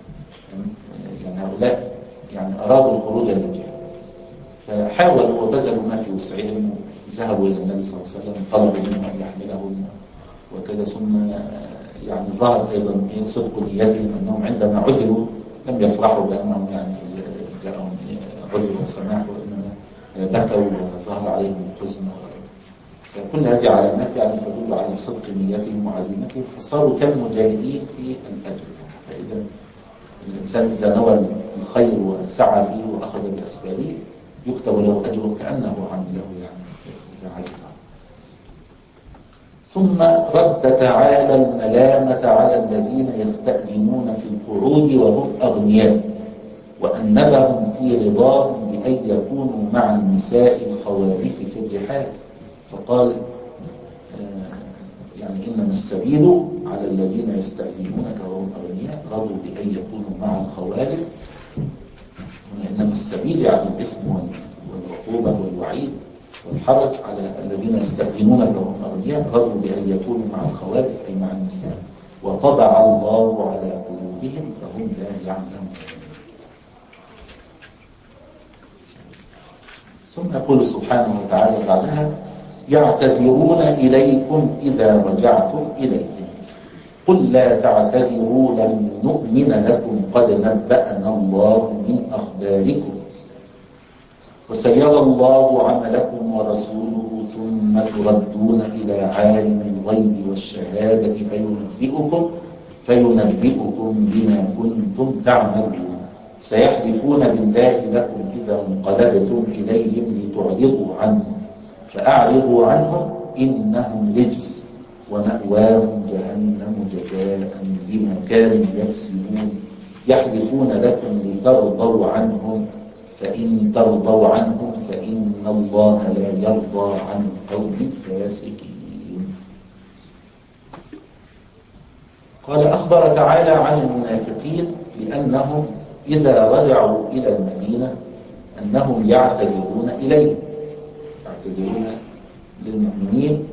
يعني هؤلاء يعني أرادوا الخروج للجهاد، فحاولوا وبذلوا ما في وسعهم، ذهبوا إلى النبي صلى الله عليه وسلم طلبوا منه أن يحملهم وكذا. ثم يعني ظهر أيضا صدق نيتهم أنهم عندما عذروا لم يفرحوا بأنهم يعني جاءهم عذر وسماح، وإنما بكوا وظهر عليهم الحزن. فكل هذه علامات يعني تدل على صدق نيتهم وعزيمتهم، فصاروا كالمجاهدين في الأجر. فإذا الإنسان إذا نوى الخير وسعى فيه وأخذ بأسبابه يكتب له أجره كأنه عمله، يعني إذا عجز. ثم رد تعالى الملامة على الذين يستأذنون في القعود وهم أغنياء، وأنبهم في رضاهم بأن يكونوا مع النساء الخوارف في الرحال، فقال يعني إنما السبيل على الذين يستأذنونك وهم أغنياء رضوا بأن يكونوا مع الخوارف. إنما السبيل يعني الإثم والعقوبة والوعيد والحرج على الذين يستأذنونك وهم أغنياء رضوا بأن يكونوا مع الخوارف أي مع النساء، وطبع الله على قلوبهم فهم لا يعلمون. ثم يقول سبحانه وتعالى بعدها: يعتذرون إليكم إذا رجعتم إليهم قل لا تعتذروا لن نؤمن لكم قد نبأنا الله من أخباركم وسيرى الله عملكم ورسوله ثم تردون إلى عالم الغيب والشهادة فينبئكم فينبئكم بما كنتم تعملون سيحلفون بالله لكم إذا انقلبتم إليهم لتعرضوا عنهم فأعرضوا عنهم إنهم رجس ومأواهم جهنم جزاء بما كانوا يكسبون يحلفون لكم لترضوا عنهم فإن ترضوا عنهم فإن الله لا يرضى عن القوم الفاسقين. قال أخبر تعالى عن المنافقين بأنهم إذا رجعوا إلى المدينة أنهم يعتذرون إليه، يعتذرون للمؤمنين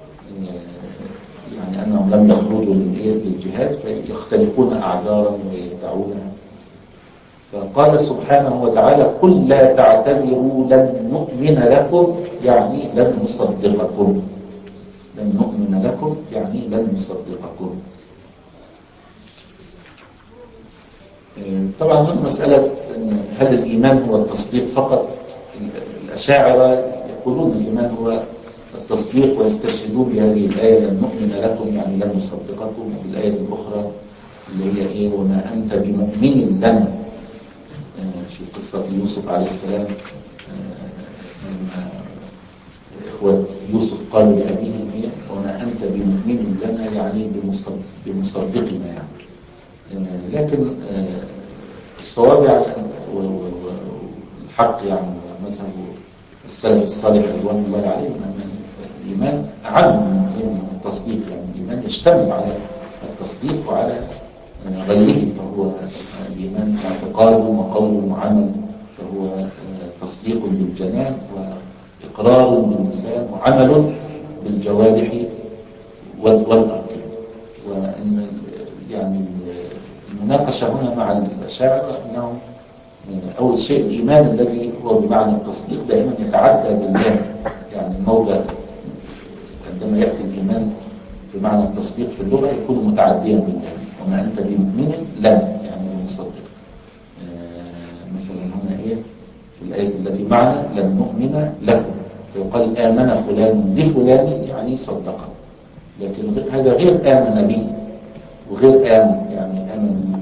يعني أنهم لم يخرجوا للجهاد فيختلقون أعذارا ويدعونها. فقال سبحانه وتعالى: قل لا تعتذروا لن نؤمن لكم يعني لن نصدقكم، لن نؤمن لكم يعني لن نصدقكم. طبعا هنا مسألة هل الإيمان هو التصديق فقط؟ الأشاعرة يقولون الإيمان هو التصديق ويستشهدون بهذه الآية لن نؤمن لكم يعني لن نصدقكم، وبالآية الأخرى اللي هي إيه وما أنت بمؤمن لنا في قصة يوسف عليه السلام لما إخوة يوسف قالوا لأبيهم إيه وما أنت بمؤمن لنا يعني بمصدقنا يعني. لكن الصواب يعني والحق يعني مذهب السلف الصالح رضوان الله عليهم أن الإيمان أعم من التصديق، يعني الإيمان يشتمل على التصديق وعلى غيره، فهو الإيمان اعتقاد وقول وعمل، فهو تصديق بالجنان وإقرار باللسان وعمل بالجوارح والأركان. وأن يعني المناقشة هنا مع الأشاعرة أنهم أول شيء الإيمان الذي هو بمعنى التصديق دائما يتعدى بالله، يعني الموضع عندما يأتي الإيمان بمعنى التصديق في اللغة يكون متعديا بالله، وما أنت بمؤمن لن يعني المصدق. مثلا هنا إيه في الآية التي معنا لن نؤمن لكم فيقال آمن فلان بفلان يعني صدقه، لكن هذا غير آمن به وغير آمن يعني آمن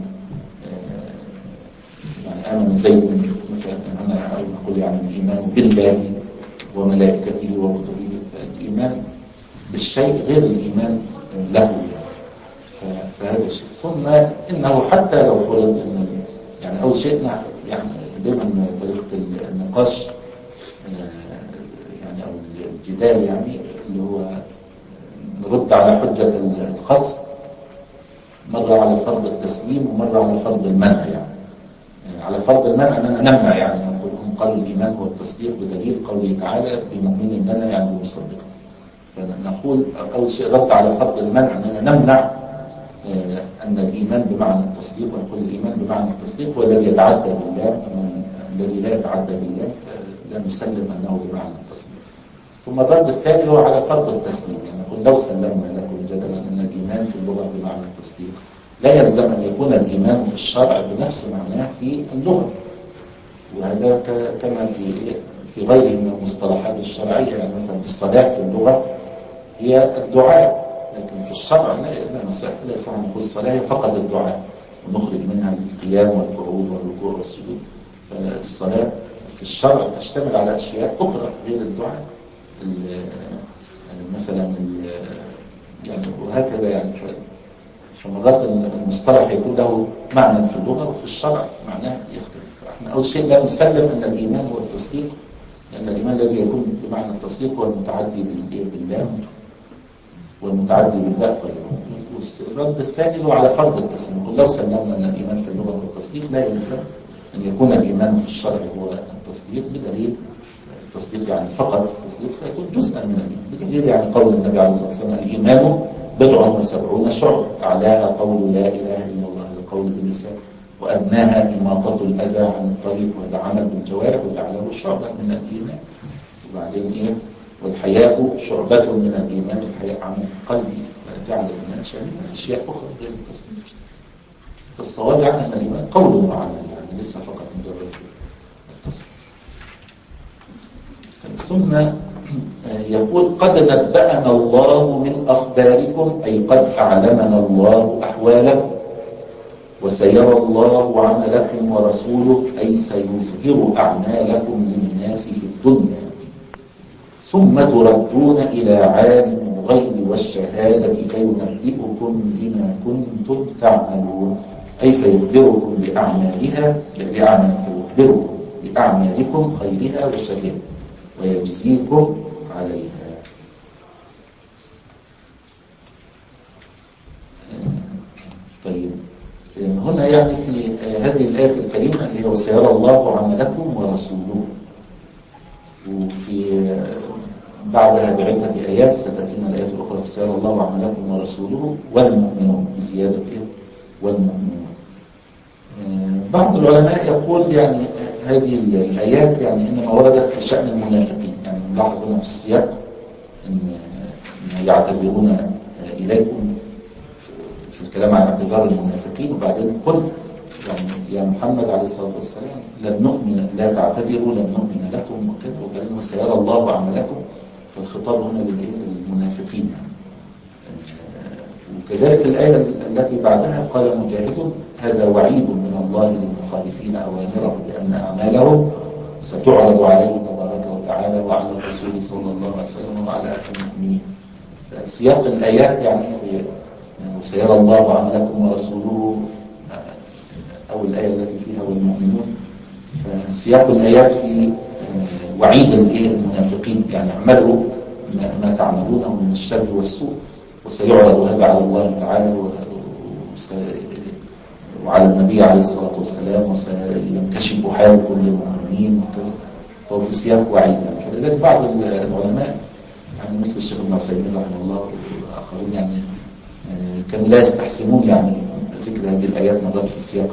يعني آمن زيد مثلا هنا نقول يعني الإيمان بالله وملائكته وكتبه، فالإيمان بالشيء غير الإيمان له، فهذا الشيء. ثم إنه حتى لو فرض إن يعني أول شيء يعني دائما طريقة النقاش يعني أو الجدال يعني اللي هو نرد على حجة الخصم مرة على فرض التسليم ومرة على فرض المنع. يعني على فرض المنع أننا نمنع، يعني نقول هم قالوا الإيمان هو التصديق بدليل قوله تعالى بمؤمن لنا يعني بمصدق، فنقول أول شيء رد على فرض المنع أننا نمنع أن الإيمان بمعنى التصديق، ونقول الإيمان بمعنى التصديق هو الذي يتعدى بالله، الذي لا يتعدى بالله فلا نسلم أنه بمعنى التصديق. ثم الرد الثاني هو على فرض التسليم، يعني نقول لو سلمنا لكم جدلا أن الإيمان في اللغة بمعنى التصديق لا يلزم أن يكون الإيمان في الشرع بنفس معناه في اللغة، وهذا كما في في غيره من المصطلحات الشرعية. يعني مثلا الصلاة في اللغة هي الدعاء، لكن في الشرع لا نصح لا يصح أن نقول الصلاة هي فقط الدعاء ونخرج منها القيام والقعود والركوع والسجود. فالصلاة في الشرع تشتمل على أشياء أخرى غير الدعاء، مثلا يعني وهكذا يعني. فمرات المصطلح يكون له معنى في اللغة وفي الشرع معناه يختلف. فاحنا أول شيء لا نسلم أن الإيمان هو التصديق، لأن الإيمان الذي يكون بمعنى التصديق هو المتعدي بالله والمتعدي بالباء غيره. والرد الثاني هو على فرض التسليم. لو سلمنا أن الإيمان في اللغة هو التصديق لا يلزم أن يكون الإيمان في الشرع هو التصديق، بدليل التصديق يعني فقط التصديق سيكون جزءا من الإيمان، بدليل يعني قول النبي عليه الصلاة والسلام الإيمان بضع وسبعون شعب، أعلاها قول لا إله إلا الله القول باللسان، وأدناها إماطة الأذى عن الطريق، وهذا عمل بالجوارح وجعله شعبة من الإيمان. وبعدين إيه؟ والحياء شعبة من الإيمان، الحياء عمل قلبي جعل الإيمان شاملا أشياء أخرى غير التصديق. فالصواب يعني أن الإيمان قول وعمل، يعني ليس فقط مجرد التصديق. ثم يقول قد نبأنا الله من أخباركم، أي قد أعلمنا الله أحوالكم، وسيرى الله عملكم ورسوله، أي سيظهر أعمالكم للناس في الدنيا، ثم تردون إلى عالم الغيب والشهادة فينبئكم بما كنتم تعملون، أي فيخبركم بأعمالها بأعمال فيخبركم بأعمالكم خيرها وشرها ويجزيكم عليها. طيب هنا يعني في هذه الآية الكريمة اللي هي وسيرى الله عملكم ورسوله، وفي بعدها بعدة آيات ستأتينا الآيات الأخرى في سيرى الله عملكم ورسوله والمؤمنون بزيادة إيه؟ والمؤمنون. بعض العلماء يقول يعني هذه الآيات يعني إنما وردت في شأن المنافقين، يعني نلاحظ هنا في السياق إن يعتذرون إليكم في الكلام عن اعتذار المنافقين، وبعدين قل يعني يا محمد عليه الصلاة والسلام لن نؤمن، لا تعتذروا لن نؤمن لكم وكذا، وبعدين وسيرى الله عملكم، فالخطاب هنا للمنافقين. وكذلك الآية التي بعدها قال مجاهد هذا وعيد من الله للمخالفين أوامره بأن أعمالهم ستعرض عليه تبارك وتعالى وعلى الرسول صلى الله عليه وسلم وعلى المؤمنين. فسياق الآيات يعني في وسيرى الله عملكم ورسوله أو الآية التي فيها والمؤمنون، فسياق الآيات في وعيد المنافقين، يعني اعملوا ما تعملونه من الشر والسوء وسيعرض هذا على الله تعالى وعلى النبي عليه الصلاة والسلام وسينكشف حال كل المؤمنين وكذا، فهو في سياق وعيد. يعني فلذلك بعض العلماء يعني مثل الشيخ ابن عثيمين رحمه الله وآخرون يعني كانوا لا يستحسنون يعني ذكر هذه الآيات مرات في سياق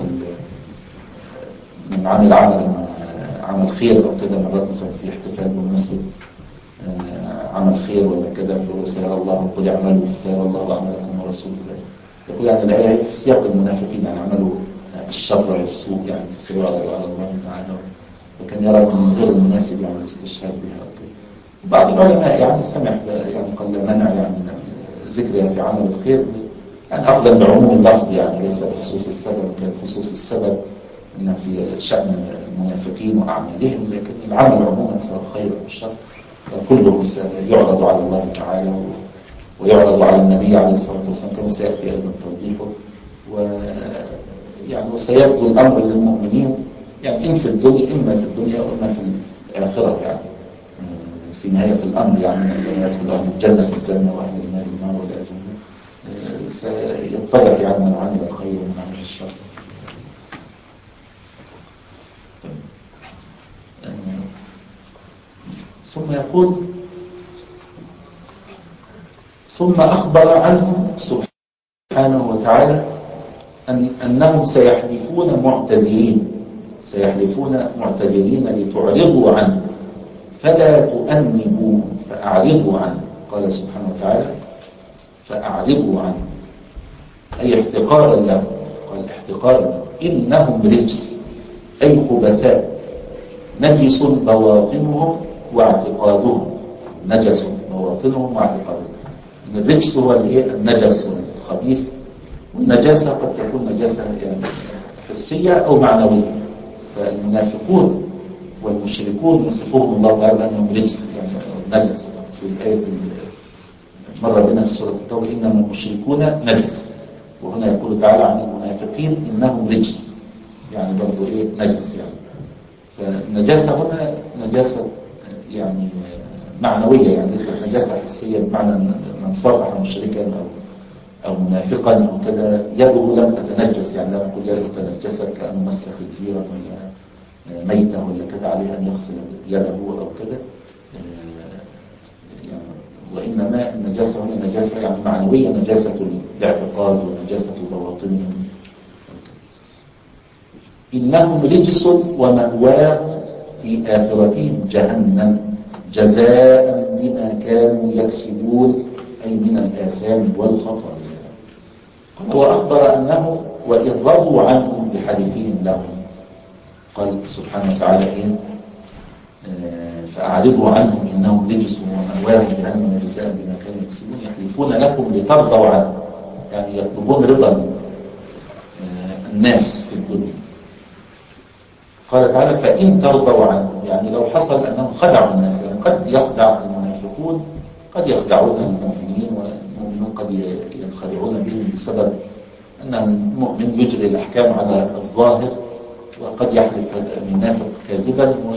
من عمل عمل عمل خير أو كذا، مرات مثلا في احتفال بمناسبة عمل خير ولا كذا فسيرى الله قل اعملوا فسيرى الله عملكم ورسوله. يقول يعني الآية هي في سياق المنافقين، يعني عملوا الشر والسوء يعني فسيرى على الله تعالى، وكان يرى من غير المناسب يعني الاستشهاد بها. وبعض العلماء يعني سمح يعني قال منع يعني ذكرها في عمل الخير يعني أفضل بعموم اللفظ، يعني ليس بخصوص السبب، كان خصوص السبب إنها في شأن المنافقين وأعمالهم، لكن العمل عموما سواء خير أو شر كله سيعرض على الله تعالى ويعرض على النبي عليه الصلاة والسلام كما سيأتي أيضا توضيحه. ويعني وسيبدو الأمر للمؤمنين يعني إن في الدنيا إما في الدنيا وإما في الآخرة، يعني في نهاية الأمر يعني أن يدخل أهل الجنة في الجنة وأهل النار النار والعياذ بالله، سيتضح يعني من عمل الخير ومن عمل الشر. ثم يقول ثم أخبر عنهم سبحانه وتعالى أن أنهم سيحلفون معتذرين سيحلفون معتذرين لتعرضوا عنه فلا تؤنبوا فأعرضوا عنه. قال سبحانه وتعالى فأعرضوا عنه أي احتقارا له، قال احتقارا إنهم رجس أي خبثاء نجس بواطنهم واعتقادهم، نجس بواطنهم واعتقادهم. الرجس هو النجس الخبيث، والنجاسة قد تكون نجاسة يعني حسية أو معنوية. فالمنافقون والمشركون يصفهم الله تعالى أنهم رجس يعني نجس في الآية مر بنا في سورة التوبة إنما المشركون نجس، وهنا يقول تعالى عن المنافقين إنهم رجس، يعني برضو إيه نجس يعني. فالنجاسة هنا نجاسة يعني معنوية، يعني ليست نجاسة حسية بمعنى من صرح مشركا أو أو منافقا أو كذا يده لم تتنجس، يعني لا نقول يده تنجست كأنه مس خنزيرا ولا ميتة ولا كذا عليه أن يغسل يده أو كذا يعني. وإنما النجاسة هنا نجاسة يعني معنوية، نجاسة الاعتقاد ونجاسة بواطنهم. إنهم رجس ومأواهم في آخرتهم جهنم جزاء بما كانوا يكسبون، أي من الآثام والخطايا. وأخبر أنه وإن رضوا عنهم بحلفهم لهم، قال سبحانه وتعالى إيه آه فأعرضوا عنهم إنهم رجس ومأواهم جهنم جزاء بما كانوا يكسبون، يحلفون لكم لترضوا عنهم، يعني يطلبون رضا آه الناس في الدنيا. قال تعالى فإن ترضوا عنهم، يعني لو حصل أنهم خدعوا الناس، يعني قد يخدع المنافقون، قد يخدعون المؤمنين، والمؤمنون قد ينخدعون بهم بسبب أن المؤمن يجري الأحكام على الظاهر، وقد يحلف المنافق كاذبا، و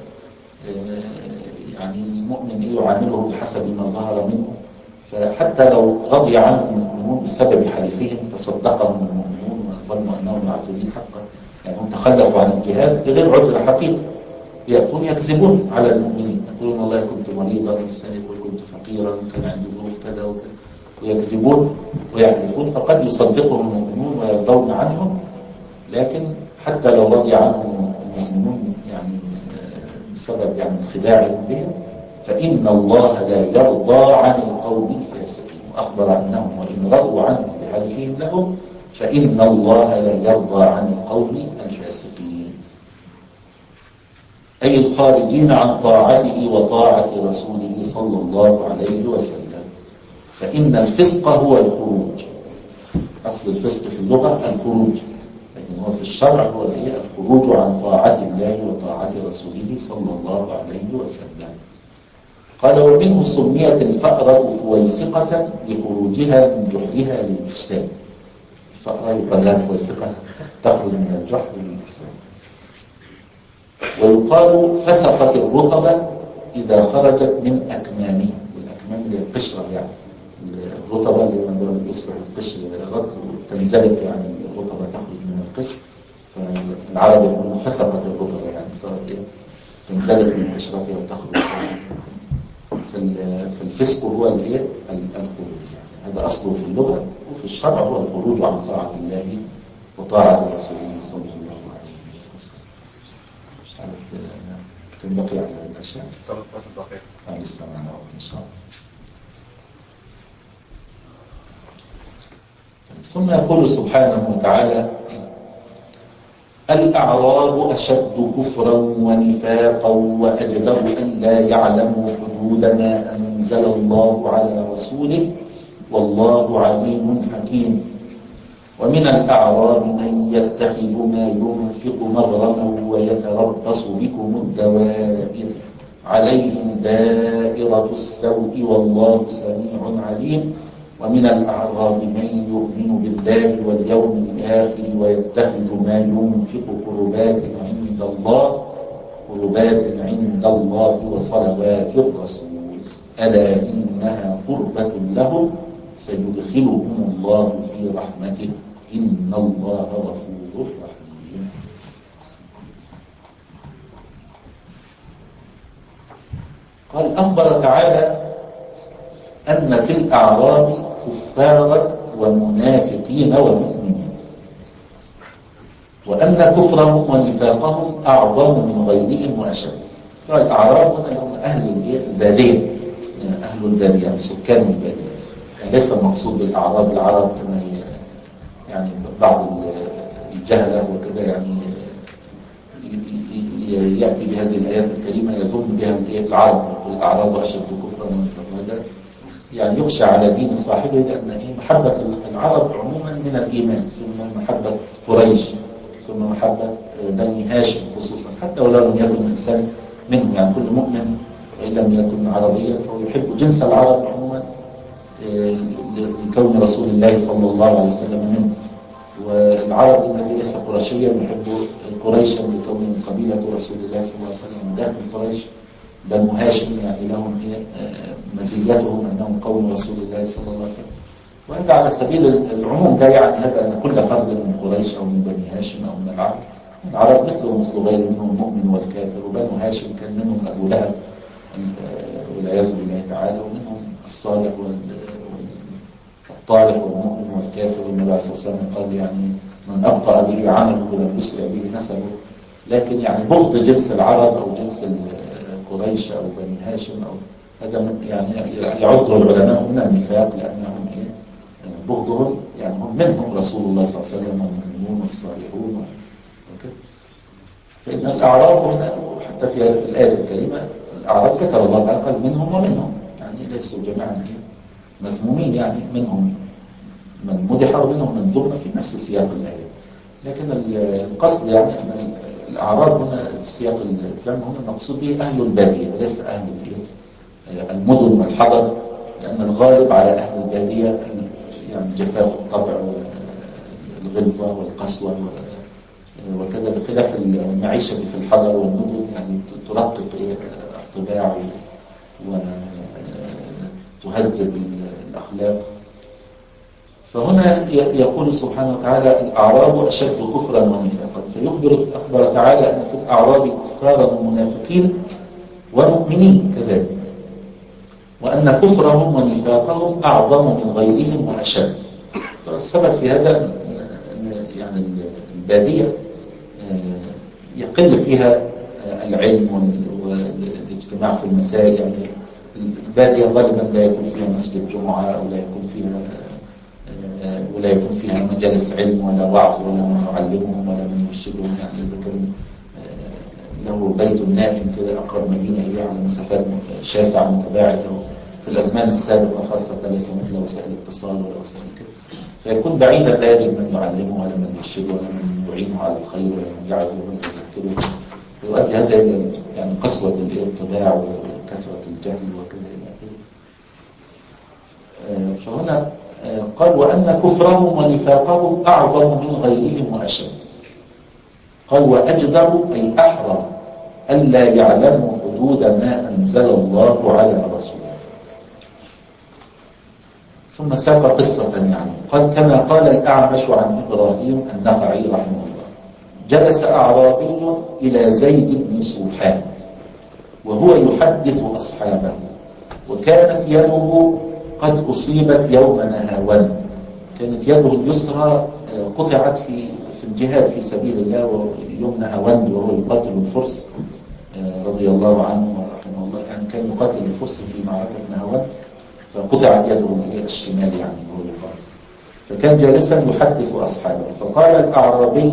يعني المؤمن يعامله بحسب ما ظهر منه. فحتى لو رضي عنهم المؤمنون بسبب حلفهم فصدقهم المؤمنون وظنوا أنهم معذورين حقا، يعني هم تخلفوا عن الجهاد بغير عذر حقيقي، يأتون يكذبون على المؤمنين، يقولون والله كنت مريضا، والإنسان يقول كنت فقيرا، كان عندي ظروف كذا وكذا، ويكذبون ويحلفون، فقد يصدقهم المؤمنون ويرضون عنهم. لكن حتى لو رضي عنهم المؤمنون يعني بسبب يعني خداعهم بهم، فإن الله لا يرضى عن القوم الفاسقين. وأخبر أنهم وإن رضوا عنهم بحلفهم لهم فإن الله لا يرضى عن القوم الفاسقين، أي الخارجين عن طاعته وطاعة رسوله صلى الله عليه وسلم. فإن الفسق هو الخروج، أصل الفسق في اللغة الخروج، لكن هو في الشرع هو الخروج عن طاعة الله وطاعة رسوله صلى الله عليه وسلم. قال ومنه سميت الفأرة فويسقة لخروجها من جحرها للإفساد. الفأرة يقال لها فويسقة تخرج من الجحر للإفساد. ويقال فسقت الرطبة إذا خرجت من أكمامها، والأكمام هي القشرة، يعني الرطبة اللي يصبح القشر رد وتنزلق، يعني الرطبة تخرج من القشر، فالعرب يقولون فسقت الرطبة، يعني صارت إيه تنزلق من قشرتها وتخرج. فالفسق هو الايه الخروج، يعني هذا أصله في اللغة، وفي الشرع هو الخروج عن طاعة الله وطاعة رسوله صلى الله عليه وسلم. مش عارف كم بقي على الأشياء؟ ثلاثة عشر دقيقة. لسه معنا وقت إن شاء الله. ثم يقول سبحانه وتعالى الأعراب أشد كفرا ونفاقا وأجدر أن لا يعلموا حدود ما أنزل الله على رسوله والله عليم حكيم. ومن الأعراب من يتخذ ما ينفق مغرما ويتربص بكم الدوائر عليهم دائرة السوء والله سميع عليم. ومن الأعراب من يؤمن بالله واليوم الآخر ويتخذ ما ينفق قربات عند الله قربات عند الله وصلوات الرسول ألا إنها قربة لهم سيدخلهم الله في رحمته إن الله غفور رحيم. قال أخبر تعالى أن في الأعراب كفارا ومنافقين ومؤمنين، وأن كفرهم ونفاقهم أعظم من غيرهم وأشد. قال الأعراب هنا هم أهل البادية، أهل البادية يعني سكان البادية، يعني ليس المقصود بالأعراب العرب كما يعني بعض الجهلة وكذا يعني يأتي بهذه الآيات الكريمة يظن بها العرب، يقول الأعراب أشد كفرا ونفاقا، هذا يعني يخشى على دين صاحبه، لأن محبة العرب عموما من الإيمان، ثم محبة قريش، ثم محبة بني هاشم خصوصا، حتى ولو لم يكن إنسان منهم، يعني كل مؤمن وإن لم يكن عربيا فهو يحب جنس العرب عموما لكون رسول الله صلى الله عليه وسلم منه. والعرب الذي ليس قرشيا يحب قريشا لكون قبيلة رسول الله صلى الله عليه وسلم داخل قريش. بنو هاشم يعني لهم مزيتهم أنهم قوم رسول الله صلى الله عليه وسلم. وهذا على سبيل العموم، ده يعني هذا أن كل فرد من قريش أو من بني هاشم أو من العرب العرب مثله مثل غير منهم المؤمن والكافر. وبنو هاشم كان منهم أبو لهب والعياذ بالله تعالى، ومنهم الصالح والطالح والمؤمن والكافر. والنبي عليه الصلاة والسلام قال يعني من أبطأ به عمله ولم يسرع به نسبه. لكن يعني بغض جنس العرب أو جنس قريش أو بني هاشم أو هذا يعني يعده العلماء من النفاق، لأنهم إيه بغضهم يعني هم منهم رسول الله صلى الله عليه وسلم والمؤمنون والصالحون وكذا. فإن الأعراب هنا حتى في في الآية الكريمة الأعراب ذكر الله تعالى قال منهم ومنهم، يعني ليسوا جميعا مذمومين، يعني منهم من مدح ومنهم من ذم في نفس سياق الآية. لكن القصد يعني أن الأعراب هنا سياق الذم هنا المقصود به أهل البادية وليس أهل المدن والحضر، لأن الغالب على أهل البادية يعني جفاف الطبع والغلظة والقسوة وكذا، بخلاف المعيشة في الحضر والمدن يعني ترقق الطباع وتهذب الأخلاق. فهنا يقول سبحانه وتعالى الأعراب أشد كفرا ونفاقا، فيخبر أخبر تعالى أن في الأعراب كفارا ومنافقين ومؤمنين كذلك، وأن كفرهم ونفاقهم أعظم من غيرهم وأشد. السبب في هذا أن يعني البادية يقل فيها العلم والاجتماع في المسائل. يعني البادية غالبا لا يكون فيها مسجد جمعة أو لا يكون فيها ولا يكون فيها مجالس علم ولا وعظ ولا من يعلمهم ولا من يرشدهم. يعني إذا كان له بيت نائم كده أقرب مدينة إليه على مسافات شاسعة متباعدة في الأزمان السابقة خاصة ليس مثل وسائل الاتصال ولا وسائل كده، فيكون بعيدا لا يجد من يعلمه ولا من يرشده ولا من يعينه على الخير ولا من يعظه ولا يذكره. يؤدي هذا إلى يعني قسوة الابتداع وكثرة الجهل وكذا إلى آخره. فهنا قال وأن كفرهم ونفاقهم أعظم من غيرهم وأشد. قال وأجدر أي أحرى ألا يعلموا حدود ما أنزل الله على رسوله. ثم ساق قصة يعني قال كما قال الأعمش عن إبراهيم النخعي رحمه الله جلس أعرابي إلى زيد بن صوحان وهو يحدث أصحابه، وكانت يده قد أصيبت يوم نهاوند. كانت يده اليسرى قطعت في في الجهاد في سبيل الله ويوم نهاوند وهو يقاتل الفرس رضي الله عنه ورحمه الله. يعني كان يقاتل الفرس في معركة نهاوند فقطعت يده الشمال يعني وهو يقاتل. فكان جالسا يحدث أصحابه فقال الأعرابي،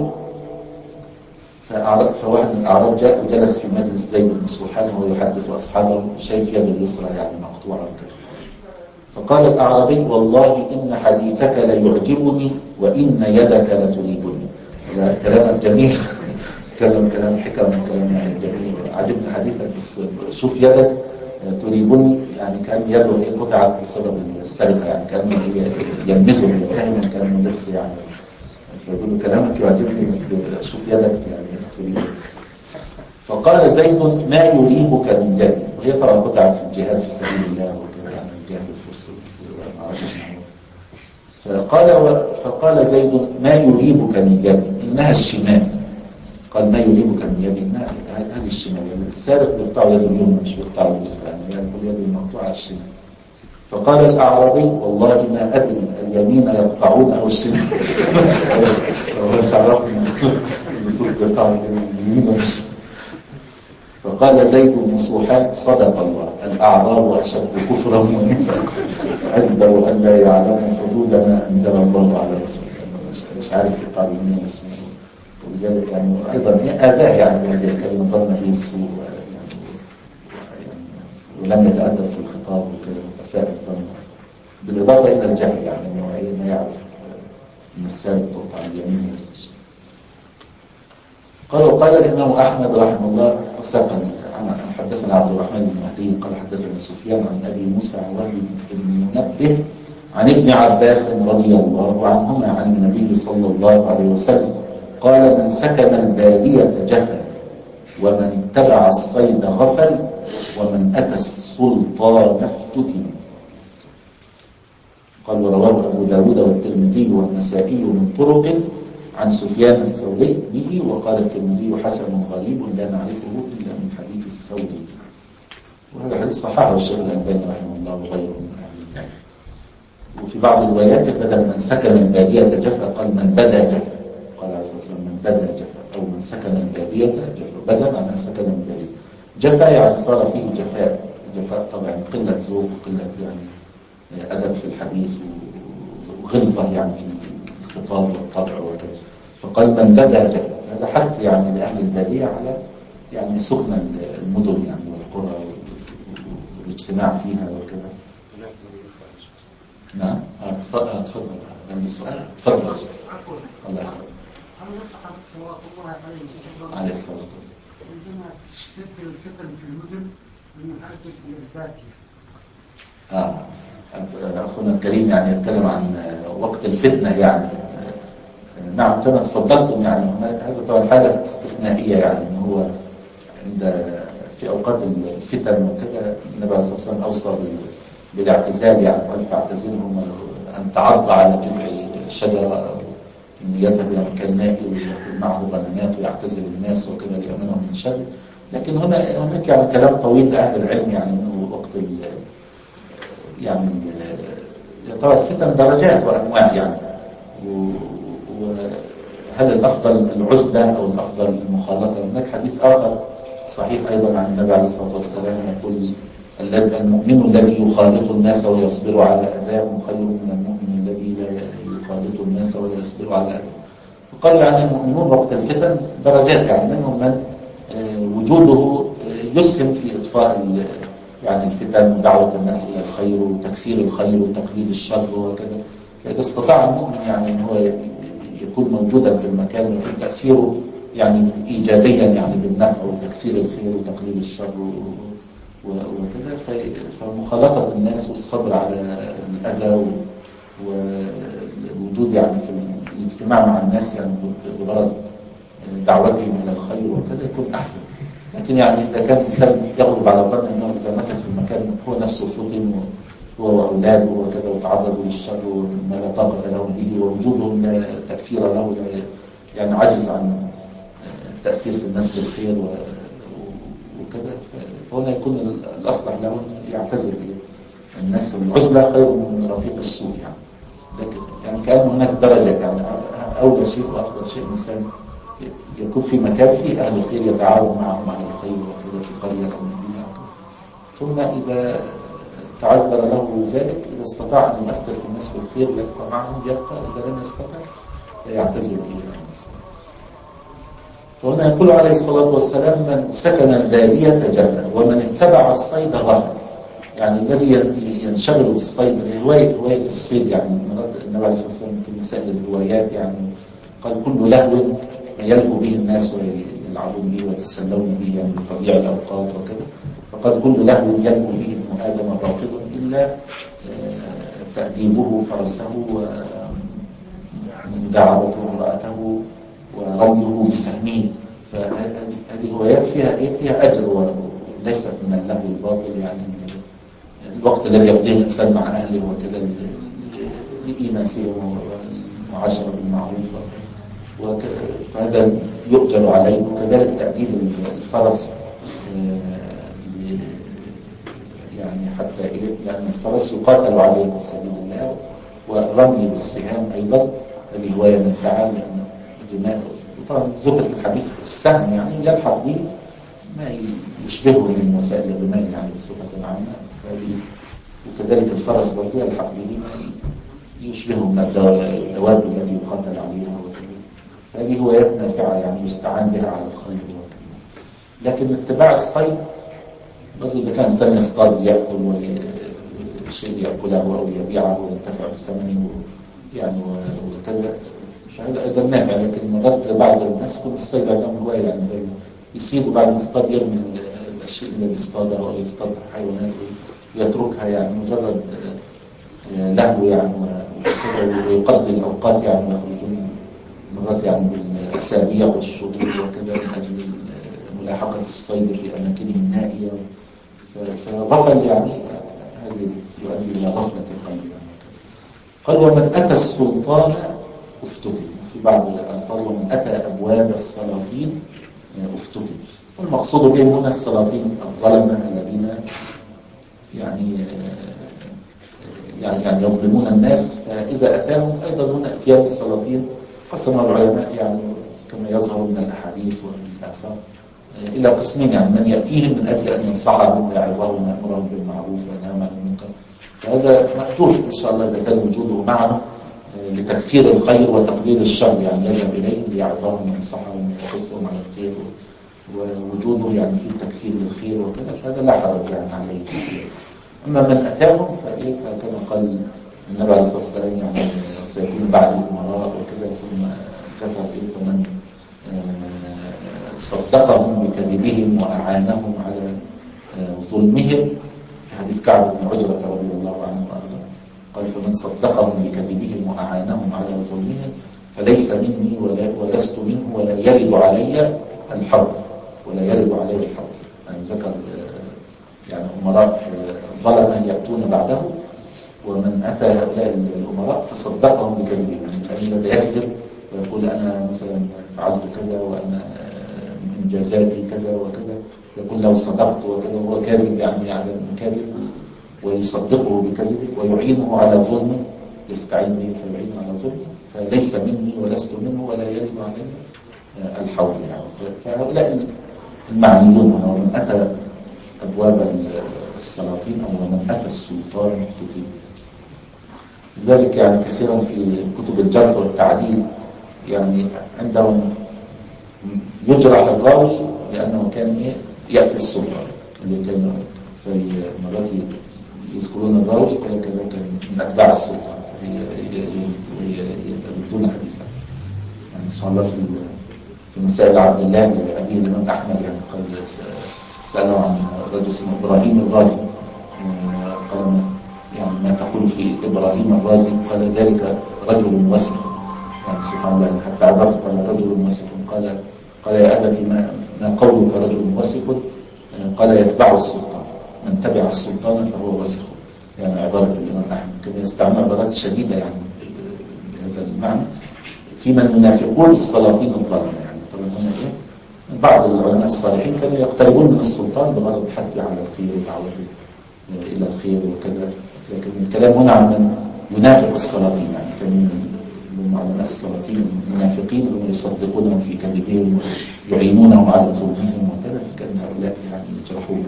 فواحد من الأعراب جاء وجلس في مجلس زيد بن صوحان وهو يحدث أصحابه شايف يده اليسرى يعني مقطوعة كده. فقال الأعرابي والله إن حديثك ليعجبني وإن يدك لتريبني. هذا كلام جميل، تكلم كلام حكم وكلام يعني جميل، عجبني حديثك بس شوف يدك تريبني. يعني كان يده قطعت بسبب السرقة، يعني كان يلمسه يتهم كأنه لسه يعني، فيقول كلامك يعجبني بس شوف يدك يعني تريبني. فقال زيد ما يريبك من يدي، وهي طبعا قطعت في الجهاد في سبيل الله وكذا يعني الجهاد الفرس فقال و... فقال زيد ما يريبك من يدي إنها الشمال. قال ما يريبك من يدي إنها هذه الشمال، يعني السارق بيقطع يده اليمنى مش بيقطع اليسرى، يعني كل يده المقطوعة الشمال. فقال الأعرابي والله ما أدري اليمين يقطعون أو الشمال. هو مش عرفني النصوص بيقطعوا اليمين والشمال. فقال زيد بن صوحان صدق الله الأعراب أشد كفرا ونفاقا وأجدر أن لا يعلموا حدود ما أنزل الله على رسوله. مش عارف يقطع اليمين والشمال، ولذلك يعني أيضا آذاه يعني بهذه الكلمة ظن به السوء يعني ولم يتأدب في الخطاب وكذا وسائل الظن، بالإضافة إلى الجهل يعني أنه ما يعرف أن السابق تقطع اليمين وليس الشمال. قال وقال الإمام أحمد رحمه الله وساقا حدثنا عبد الرحمن بن مهدي قال حدثنا سفيان عن أبي موسى عن وهب بن منبه عن ابن عباس رضي الله عنهما عن النبي صلى الله عليه وسلم قال: من سكن البادية جفا، ومن اتبع الصيد غفل، ومن أتى السلطان افتتن. قال: ورواه أبو داود والترمذي والنسائي من طرق عن سفيان الثوري به، وقال الترمذي: حسن غريب لا نعرفه إلا من حديث الثوري. وهذا حديث صححه الشيخ الألباني رحمه الله وغيره من أهل العلم. وفي بعض الروايات بدل من سكن البادية جفا قال: من بدا جفا. قال عليه الصلاة والسلام: من بدا جفا، أو من سكن البادية جفا. بدا معناه سكن البادية. جفا يعني صار فيه جفاء، جفاء طبعا قلة ذوق، قلة يعني أدب في الحديث، وغلظة يعني في الخطاب والطبع وكذا. فقال: من بدا جفا. هذا حث يعني لأهل البادية على يعني سكن المدن يعني والقرى والاجتماع فيها وكذا. نعم. اتفضل اتفضل عندي سؤال. اتفضل. الله يحفظك. هل صحابة صلوات الله عليه وسلم عليه الصلاة والسلام عندما تشتد الفتن في المدن من أجل البادية؟ آه أخونا الكريم يعني يتكلم عن وقت الفتنة يعني. نعم كما تفضلتم يعني هذا طبعا حالة استثنائية يعني إن هو عند في أوقات الفتن وكذا النبي عليه الصلاة والسلام أوصى بالاعتزال يعني قال: فاعتزلهم أن تعض على جذع شجرة، أن يذهب إلى مكان نائي ويأخذ معه غنمات ويعتزل الناس وكذا ليأمنهم من شر. لكن هنا هناك يعني كلام طويل لأهل العلم يعني إنه وقت يعني طبعا الفتن درجات وأنواع يعني، وهل الأفضل العزلة أو الأفضل المخالطة؟ هناك حديث آخر صحيح أيضا عن النبي عليه الصلاة والسلام يقول: المؤمن الذي يخالط الناس ويصبر على أذاهم خير من المؤمن الذي لا يخالط الناس ولا يصبر على أذاهم. فقال يعني المؤمنون وقت الفتن درجات يعني منهم من وجوده يسهم في إطفاء يعني الفتن ودعوة الناس إلى الخير وتكثير الخير وتقليل الشر وكذا. فإذا استطاع المؤمن يعني أن هو يكون موجودا في المكان ويكون تأثيره يعني إيجابيا يعني بالنفع وتكثير الخير وتقليل الشر وكذا، فمخالطة الناس والصبر على الأذى والوجود يعني في الاجتماع مع الناس يعني بغرض دعوتهم إلى الخير وكذا يكون أحسن. لكن يعني إذا كان الإنسان يغلب على ظن أنه إذا مكث في المكان هو نفسه فتن هو وأولاده وكذا وتعرضوا للشر وما لا طاقة لهم به ووجودهم لا تأثير له لا يعني عجز عن التأثير في الناس بالخير وكذا، فهنا يكون الأصلح له يعتزل الناس. العزلة خير من رفيق السوء يعني. لكن يعني كأن هناك درجة يعني أولى شيء وأفضل شيء الإنسان يكون في مكان فيه أهل الخير يتعاون معهم على الخير وكذا في قرية أو مدينة، ثم إذا تعذر له ذلك إذا استطاع أن يؤثر في الناس بالخير يبقى معهم يبقى، إذا لم يستطع فيعتزل إلى الناس. فهنا يقول عليه الصلاة والسلام: من سكن البادية جفا، ومن اتبع الصيد غفل. يعني الذي ينشغل بالصيد هواية هواية الصيد يعني النبي عليه الصلاة والسلام في مسائل الهوايات يعني قال: كل لهو يلهو به الناس ويلعبون به ويتسلون به يعني بتضييع الأوقات وكذا. فقال: كل لهو يلهو به ابن آدم باطل إلا تأديبه فرسه ومداعبته امرأته ورميه بسهمه. فهذه هوايات فيها إيه؟ فيها أجر وليست من اللهو الباطل يعني الوقت الذي يقضيه الإنسان مع أهله وكذا لإيماسهم والمعاشرة بالمعروف، وهذا يؤجر عليه. وكذلك تأديب الفرس يعني حتى إيه؟ لأن الفرس يقاتل عليه في سبيل الله، والرمي بالسهام أيضا هذه هواية منفعة لأن الرماء وطبعا ذكر في الحديث السهم يعني يلحق به ما يشبهه من وسائل الرماية يعني بصفة عامة، وكذلك الفرس برضو يلحق به ما يشبهه من الدواب التي يقاتل عليها وكذا. هذه هوايات نافعة يعني يستعان بها على الخير وكذا. لكن اتباع الصيد برضو إذا كان إنسان يصطاد يأكل وشيء يأكله أو يبيعه وينتفع بثمنه يعني وكذا، فهذا أيضا نافع. لكن مرات بعض الناس يكون الصيد عندهم هواية يعني زي يصيدوا بعد ما يصطاد يرمي الشيء الذي اصطاده أو يصطاد حيوانات ويتركها يعني مجرد لهو يعني ويقضي الأوقات يعني يخرجون مرات يعني بالأسابيع والشهور وكذا من أجل ملاحقة الصيد في أماكنه النائية. فغفل يعني هذه يؤدي إلى غفلة القلب يعني. قال ومن أتى السلطان افتتن، في بعض الألفاظ ومن أتى أبواب السلاطين افتتن. والمقصود بهم هنا السلاطين الظلمة الذين يعني يعني يعني يظلمون الناس. فإذا أتاهم أيضا هنا إتيان السلاطين قسم العلماء يعني كما يظهر من الأحاديث والآثار إلى قسمين، يعني من يأتيهم من أجل أن ينصحهم ويعظهم ويأمرهم بالمعروف وينهاهم عن المنكر، فهذا مأجور إن شاء الله إذا كان وجوده معهم لتكثير الخير وتقليل الشر، يعني يذهب إليهم ليعظهم وينصحهم ويحثهم على الخير ووجوده يعني في تكثير الخير وكذا، فهذا لا حرج يعني عليه. أما من أتاهم فإيه فكما قال النبي عليه الصلاة والسلام يعني سيكون بعد أمراء وكذا، ثم ذكر إيه فمن صدقهم بكذبهم وأعانهم على ظلمهم في حديث كعب بن عجرة رضي الله عنه وأرضاه قال فمن صدقهم بكذبهم وأعانهم على ظلمهم فليس مني ولا ولست منه ولا يرد علي الحرب ولا يرد علي الحرب. يعني ذكر يعني أمراء ظلمة يأتون بعده، ومن أتى هؤلاء الأمراء فصدقهم بكذبهم، يعني الذي يكذب ويقول أنا مثلا فعلت كذا وأنا إنجازاتي كذا وكذا، يقول لو صدقت وكذا وهو كاذب يعني يعلم أنه كاذب ويصدقه بكذبه ويعينه على ظلمه، يستعين به فيعينه على ظلمه، فليس مني ولست منه ولا يرد عليه الحول يعني. فهؤلاء المعنيون هنا ومن أتى أبواب السلاطين أو من أتى السلطان افتتن. لذلك يعني كثيرا في كتب الجرح والتعديل يعني عندهم يجرح الراوي لأنه كان إيه يأتي السلطان، اللي كان في مرات يذكرون الراوي يقول لك كذا كان من أتباع السلطان ويردون حديثا. يعني سبحان الله في في مسائل عبد الله لأبي الإمام أحمد يعني قال سأله عن رجل اسمه إبراهيم الرازي، قال يعني ما تقول في إبراهيم الرازي؟ قال ذلك رجل وسخ. يعني سبحان الله حتى عبرت قال رجل وسخ. قال قال يا أبتي ما, ما قولك رجل وسخ؟ قال يتبع السلطان، من تبع السلطان فهو وسخ. يعني عبارة الإمام أحمد كان يستعمل عبارات شديدة يعني بهذا المعنى في من ينافقون السلاطين الظالمة. يعني طبعا هنا إيه بعض العلماء الصالحين كانوا يقتربون من السلطان بغرض الحث على الخير ودعوته إلى الخير وكذا، لكن الكلام هنا عن من ينافق السلاطين، يعني كان من علماء السلاطين المنافقين اللي يصدقونهم في كذبهم ويعينونهم على ظلمهم وكذا، فكان هؤلاء يعني يجرحون.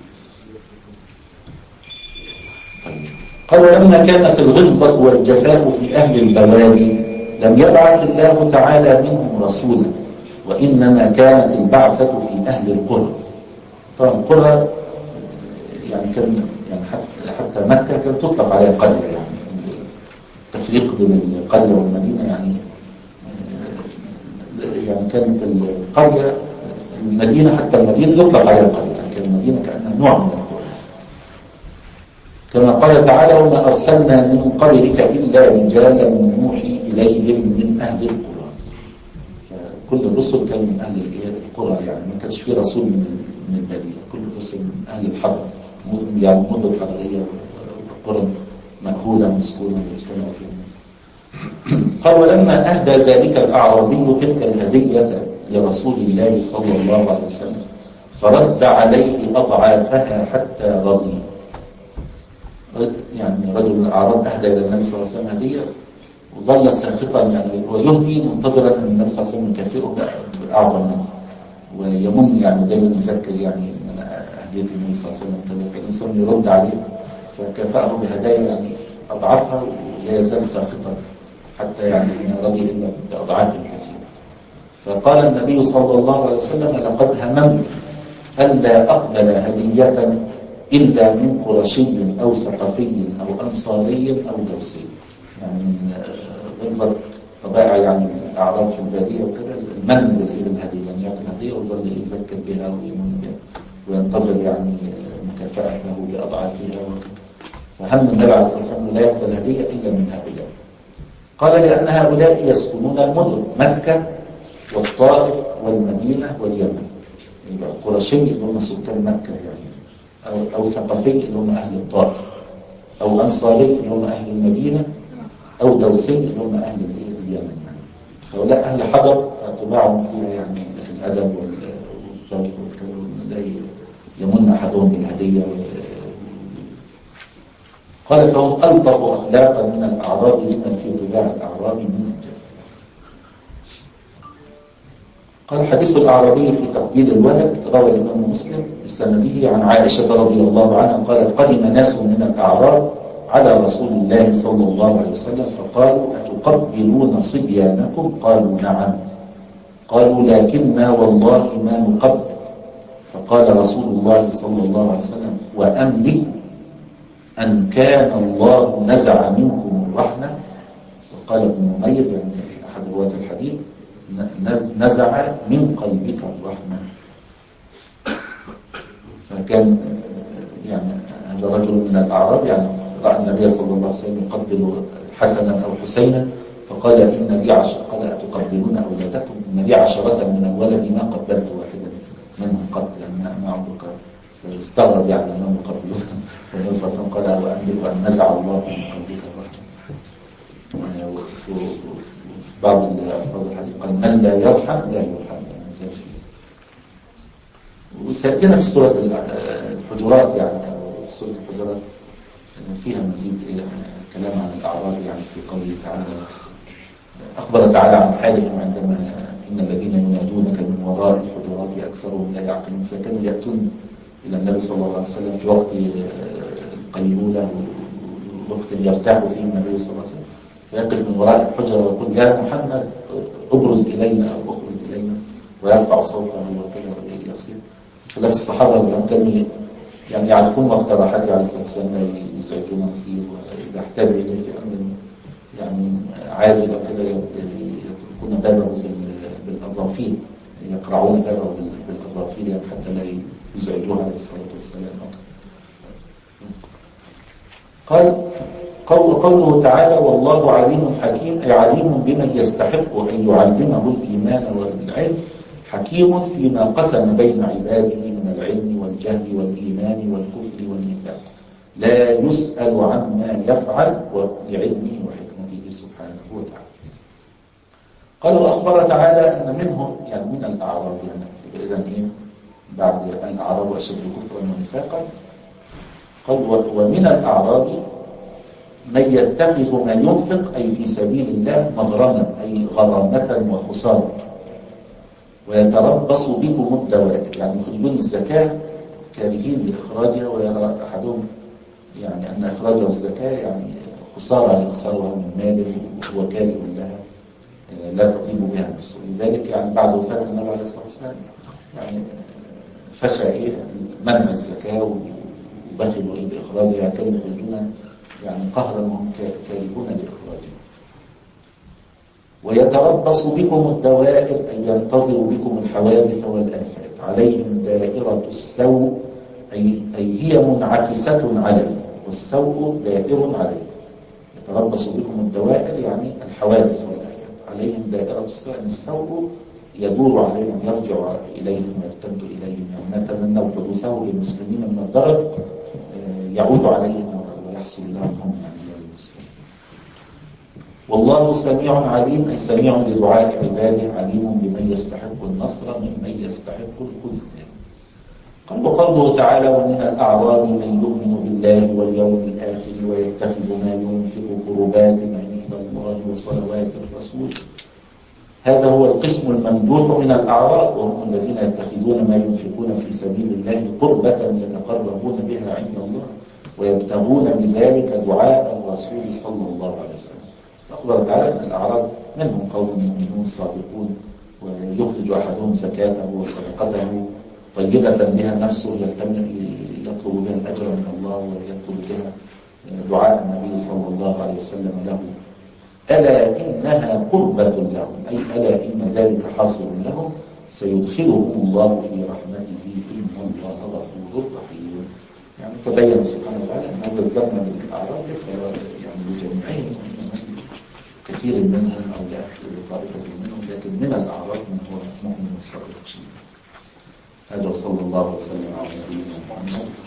طيب قال ولما كانت الغلظة والجفاء في أهل البوادي لم يبعث الله تعالى منهم رسولا، وإنما كانت البعثة في أهل القرى. طبعا القرى يعني كان يعني حتى, حتى مكة كانت تطلق عليها قرية، يعني التفريق بين القرية والمدينة يعني يعني كانت القرية المدينة حتى المدينة يطلق عليها قرية، يعني كان المدينة كأنها نوع من القرى، كما قال تعالى وما أرسلنا من قبلك إلا رجالا نوحي إليهم من أهل القرى. كل الرسل كانوا من أهل القرى، يعني ما كانش في رسول من المدينة، كل الرسل من أهل الحضر، يعني مدن حضرية وقرى مأهولة مسكونة ويجتمع فيها الناس. قال ولما أهدى ذلك الأعرابي تلك الهدية لرسول الله صلى الله عليه وسلم فرد عليه أضعافها حتى رضي. يعني رجل من الأعراب أهدى إلى النبي صلى الله عليه وسلم هدية وظل ساخطا، يعني هو يهدي منتظرا أن النبي صلى الله عليه وسلم يكافئه بأعظم منه ويمن، يعني دائما يذكر يعني من أهدية النبي صلى الله عليه وسلم كذا، فالإنسان يرد عليه فكافأه بهدايا يعني أضعافها ولا يزال ساخطا حتى يعني رضي إلا بأضعاف كثيرة. فقال النبي صلى الله عليه وسلم لقد هممت ألا أقبل هدية إلا من قرشي أو ثقفي أو أنصاري أو دوسي. يعني من غلظة طبائع يعني الأعراب في البادية وكذا المن بالهدية، يعني يعطي الهدية وظل يذكر بها ويمن بها وينتظر يعني مكافأته بأضعافها وكذا. فهم النبي عليه الصلاة والسلام لا يقبل هدية إلا من هؤلاء. قال لأن هؤلاء يسكنون المدن مكة والطائف والمدينة واليمن، يبقى قرشي اللي هم سكان مكة يعني، أو, أو ثقفي اللي هم أهل الطائف، أو أنصاري اللي هم أهل المدينة، أو دوسي اللي هم أهل اليمن يعني. فهؤلاء أهل حضر فطباعهم فيها يعني الأدب والذوق والكذا، لا يمن أحدهم بالهدية. قال فهم ألطف أخلاقا من الأعراب لما في طباع الأعراب من الجهل. قال حديث الأعرابي في تقبيل الولد روى الإمام مسلم بسنده عن عائشة رضي الله عنها قالت قدم ناس من الأعراب على رسول الله صلى الله عليه وسلم فقالوا أتقبلون صبيانكم؟ قالوا نعم. قالوا لكننا والله ما نقبل. فقال رسول الله صلى الله عليه وسلم وأملك أن كان الله نزع منكم الرحمة. وقال ابن نمير يعني أحد رواة الحديث نزع من قلبك الرحمة. فكان يعني هذا رجل من الأعراب يعني رأى النبي صلى الله عليه وسلم يقبل حسنا أو حسينا فقال إن لي عشر، قال أتقبلون أولادكم؟ إن لي عشرة من الولد ما قبلت واحدا منهم قط، يعني ما عمرك. فاستغرب يعني أنهم يقبلون. فالنبي صلى الله عليه وسلم قال وأملك أن نزع الله من قلبك الرحمة. بعض الألفاظ الحديث قال من لا يرحم لا يرحم يعني زاد فيه. وسيأتينا في سورة الحجرات يعني في سورة الحجرات فيها مزيد الكلام عن الأعراب يعني في قوله تعالى أخبر تعالى عن حالهم عندما إن الذين ينادونك من وراء الحجرات أكثرهم لا يعقلون. فكانوا يأتون إلى النبي صلى الله عليه وسلم في وقت القيلولة ووقت يرتاح فيه النبي صلى الله عليه وسلم فيقف من وراء الحجرة ويقول يا محمد أبرز إلينا أو أخرج إلينا ويرفع صوته وكذا يصير. خلاف الصحابة اللي كانوا يعني يعرفون وقت راحته عليه الصلاة والسلام يزعجون فيه، وإذا احتاج إليه في أمر يعني عاجل أو كده يتركون بابه بالأظافير، يقرعون بابه بالأظافير يعني حتى لا يزعجوه عليه الصلاة والسلام. قال وقوله تعالى والله عليم حكيم أي عليم بمن يستحق أن يعلمه الإيمان والعلم، حكيم فيما قسم بين عباده من العلم والجهل والإيمان والكفر والنفاق، لا يسأل عما يفعل لعلمه وحكمته سبحانه وتعالى. قال وأخبر تعالى أن منهم يعني من الأعراب يعني إذن إيه بعد الأعراب أشد كفرا ونفاقا. قال ومن الأعراب من يتخذ ما ينفق أي في سبيل الله مغرما أي غرامة وخسارة، ويتربص بكم الدوائر يعني يخرجون الزكاة كارهين لإخراجها، ويرى أحدهم يعني أن إخراج الزكاة يعني خسارة يخسرها من ماله وهو كاره لها لا تطيب بها نفسه. لذلك يعني بعد وفاة النبي عليه الصلاة والسلام يعني فشى إيه منع الزكاة وبخلوا إيه بإخراجها، كانوا يخرجون يعني قهرا وهم كارهون لإخراجها. ويتربص بكم الدوائر أي ينتظر بكم الحوادث والآفات، عليهم دائرة السوء أي, أي هي منعكسة عليه، والسوء دائر عليه. يتربص بكم الدوائر يعني الحوادث والآفات، عليهم دائرة السوء أن السوء يدور عليهم يرجع إليهم ويرتد إليهم، يعني ما تمنوا حدوثه للمسلمين من الضرر يعود عليهم ويحصل لهم هم يعني المسلمين. والله سميع عليم أي سميع لدعاء عباده، عليم بمن يستحق النصر ممن يستحق الخذلان. قال وقوله تعالى ومن الأعراب من يؤمن بالله واليوم الآخر ويتخذ ما ينفق قربات عند الله وصلوات الرسول. هذا هو القسم الممدوح من الأعراب، وهم الذين يتخذون ما ينفقون في سبيل الله قربة يتقربون بها عند الله ويبتغون بذلك دعاء الرسول صلى الله عليه وسلم. فأخبر تعالى أن الأعراب منهم قوم مؤمنون صادقون، ويخرج أحدهم زكاته وصدقته طيبة بها نفسه يطلب بها الأجر من الله ويطلب بها دعاء النبي صلى الله عليه وسلم له. ألا إنها قربة لهم أي ألا إن ذلك حاصل لهم، سيدخلهم الله في رحمته إن الله غفور رحيم. يعني تبين سبحانه وتعالى أنه ذكرنا بالأعراب ليس يعني لجميعهم، كثير منهم أو لطائفة منهم، لكن من الأعراب من هو مؤمن صادق. هذا صلى الله وسلم على نبينا محمد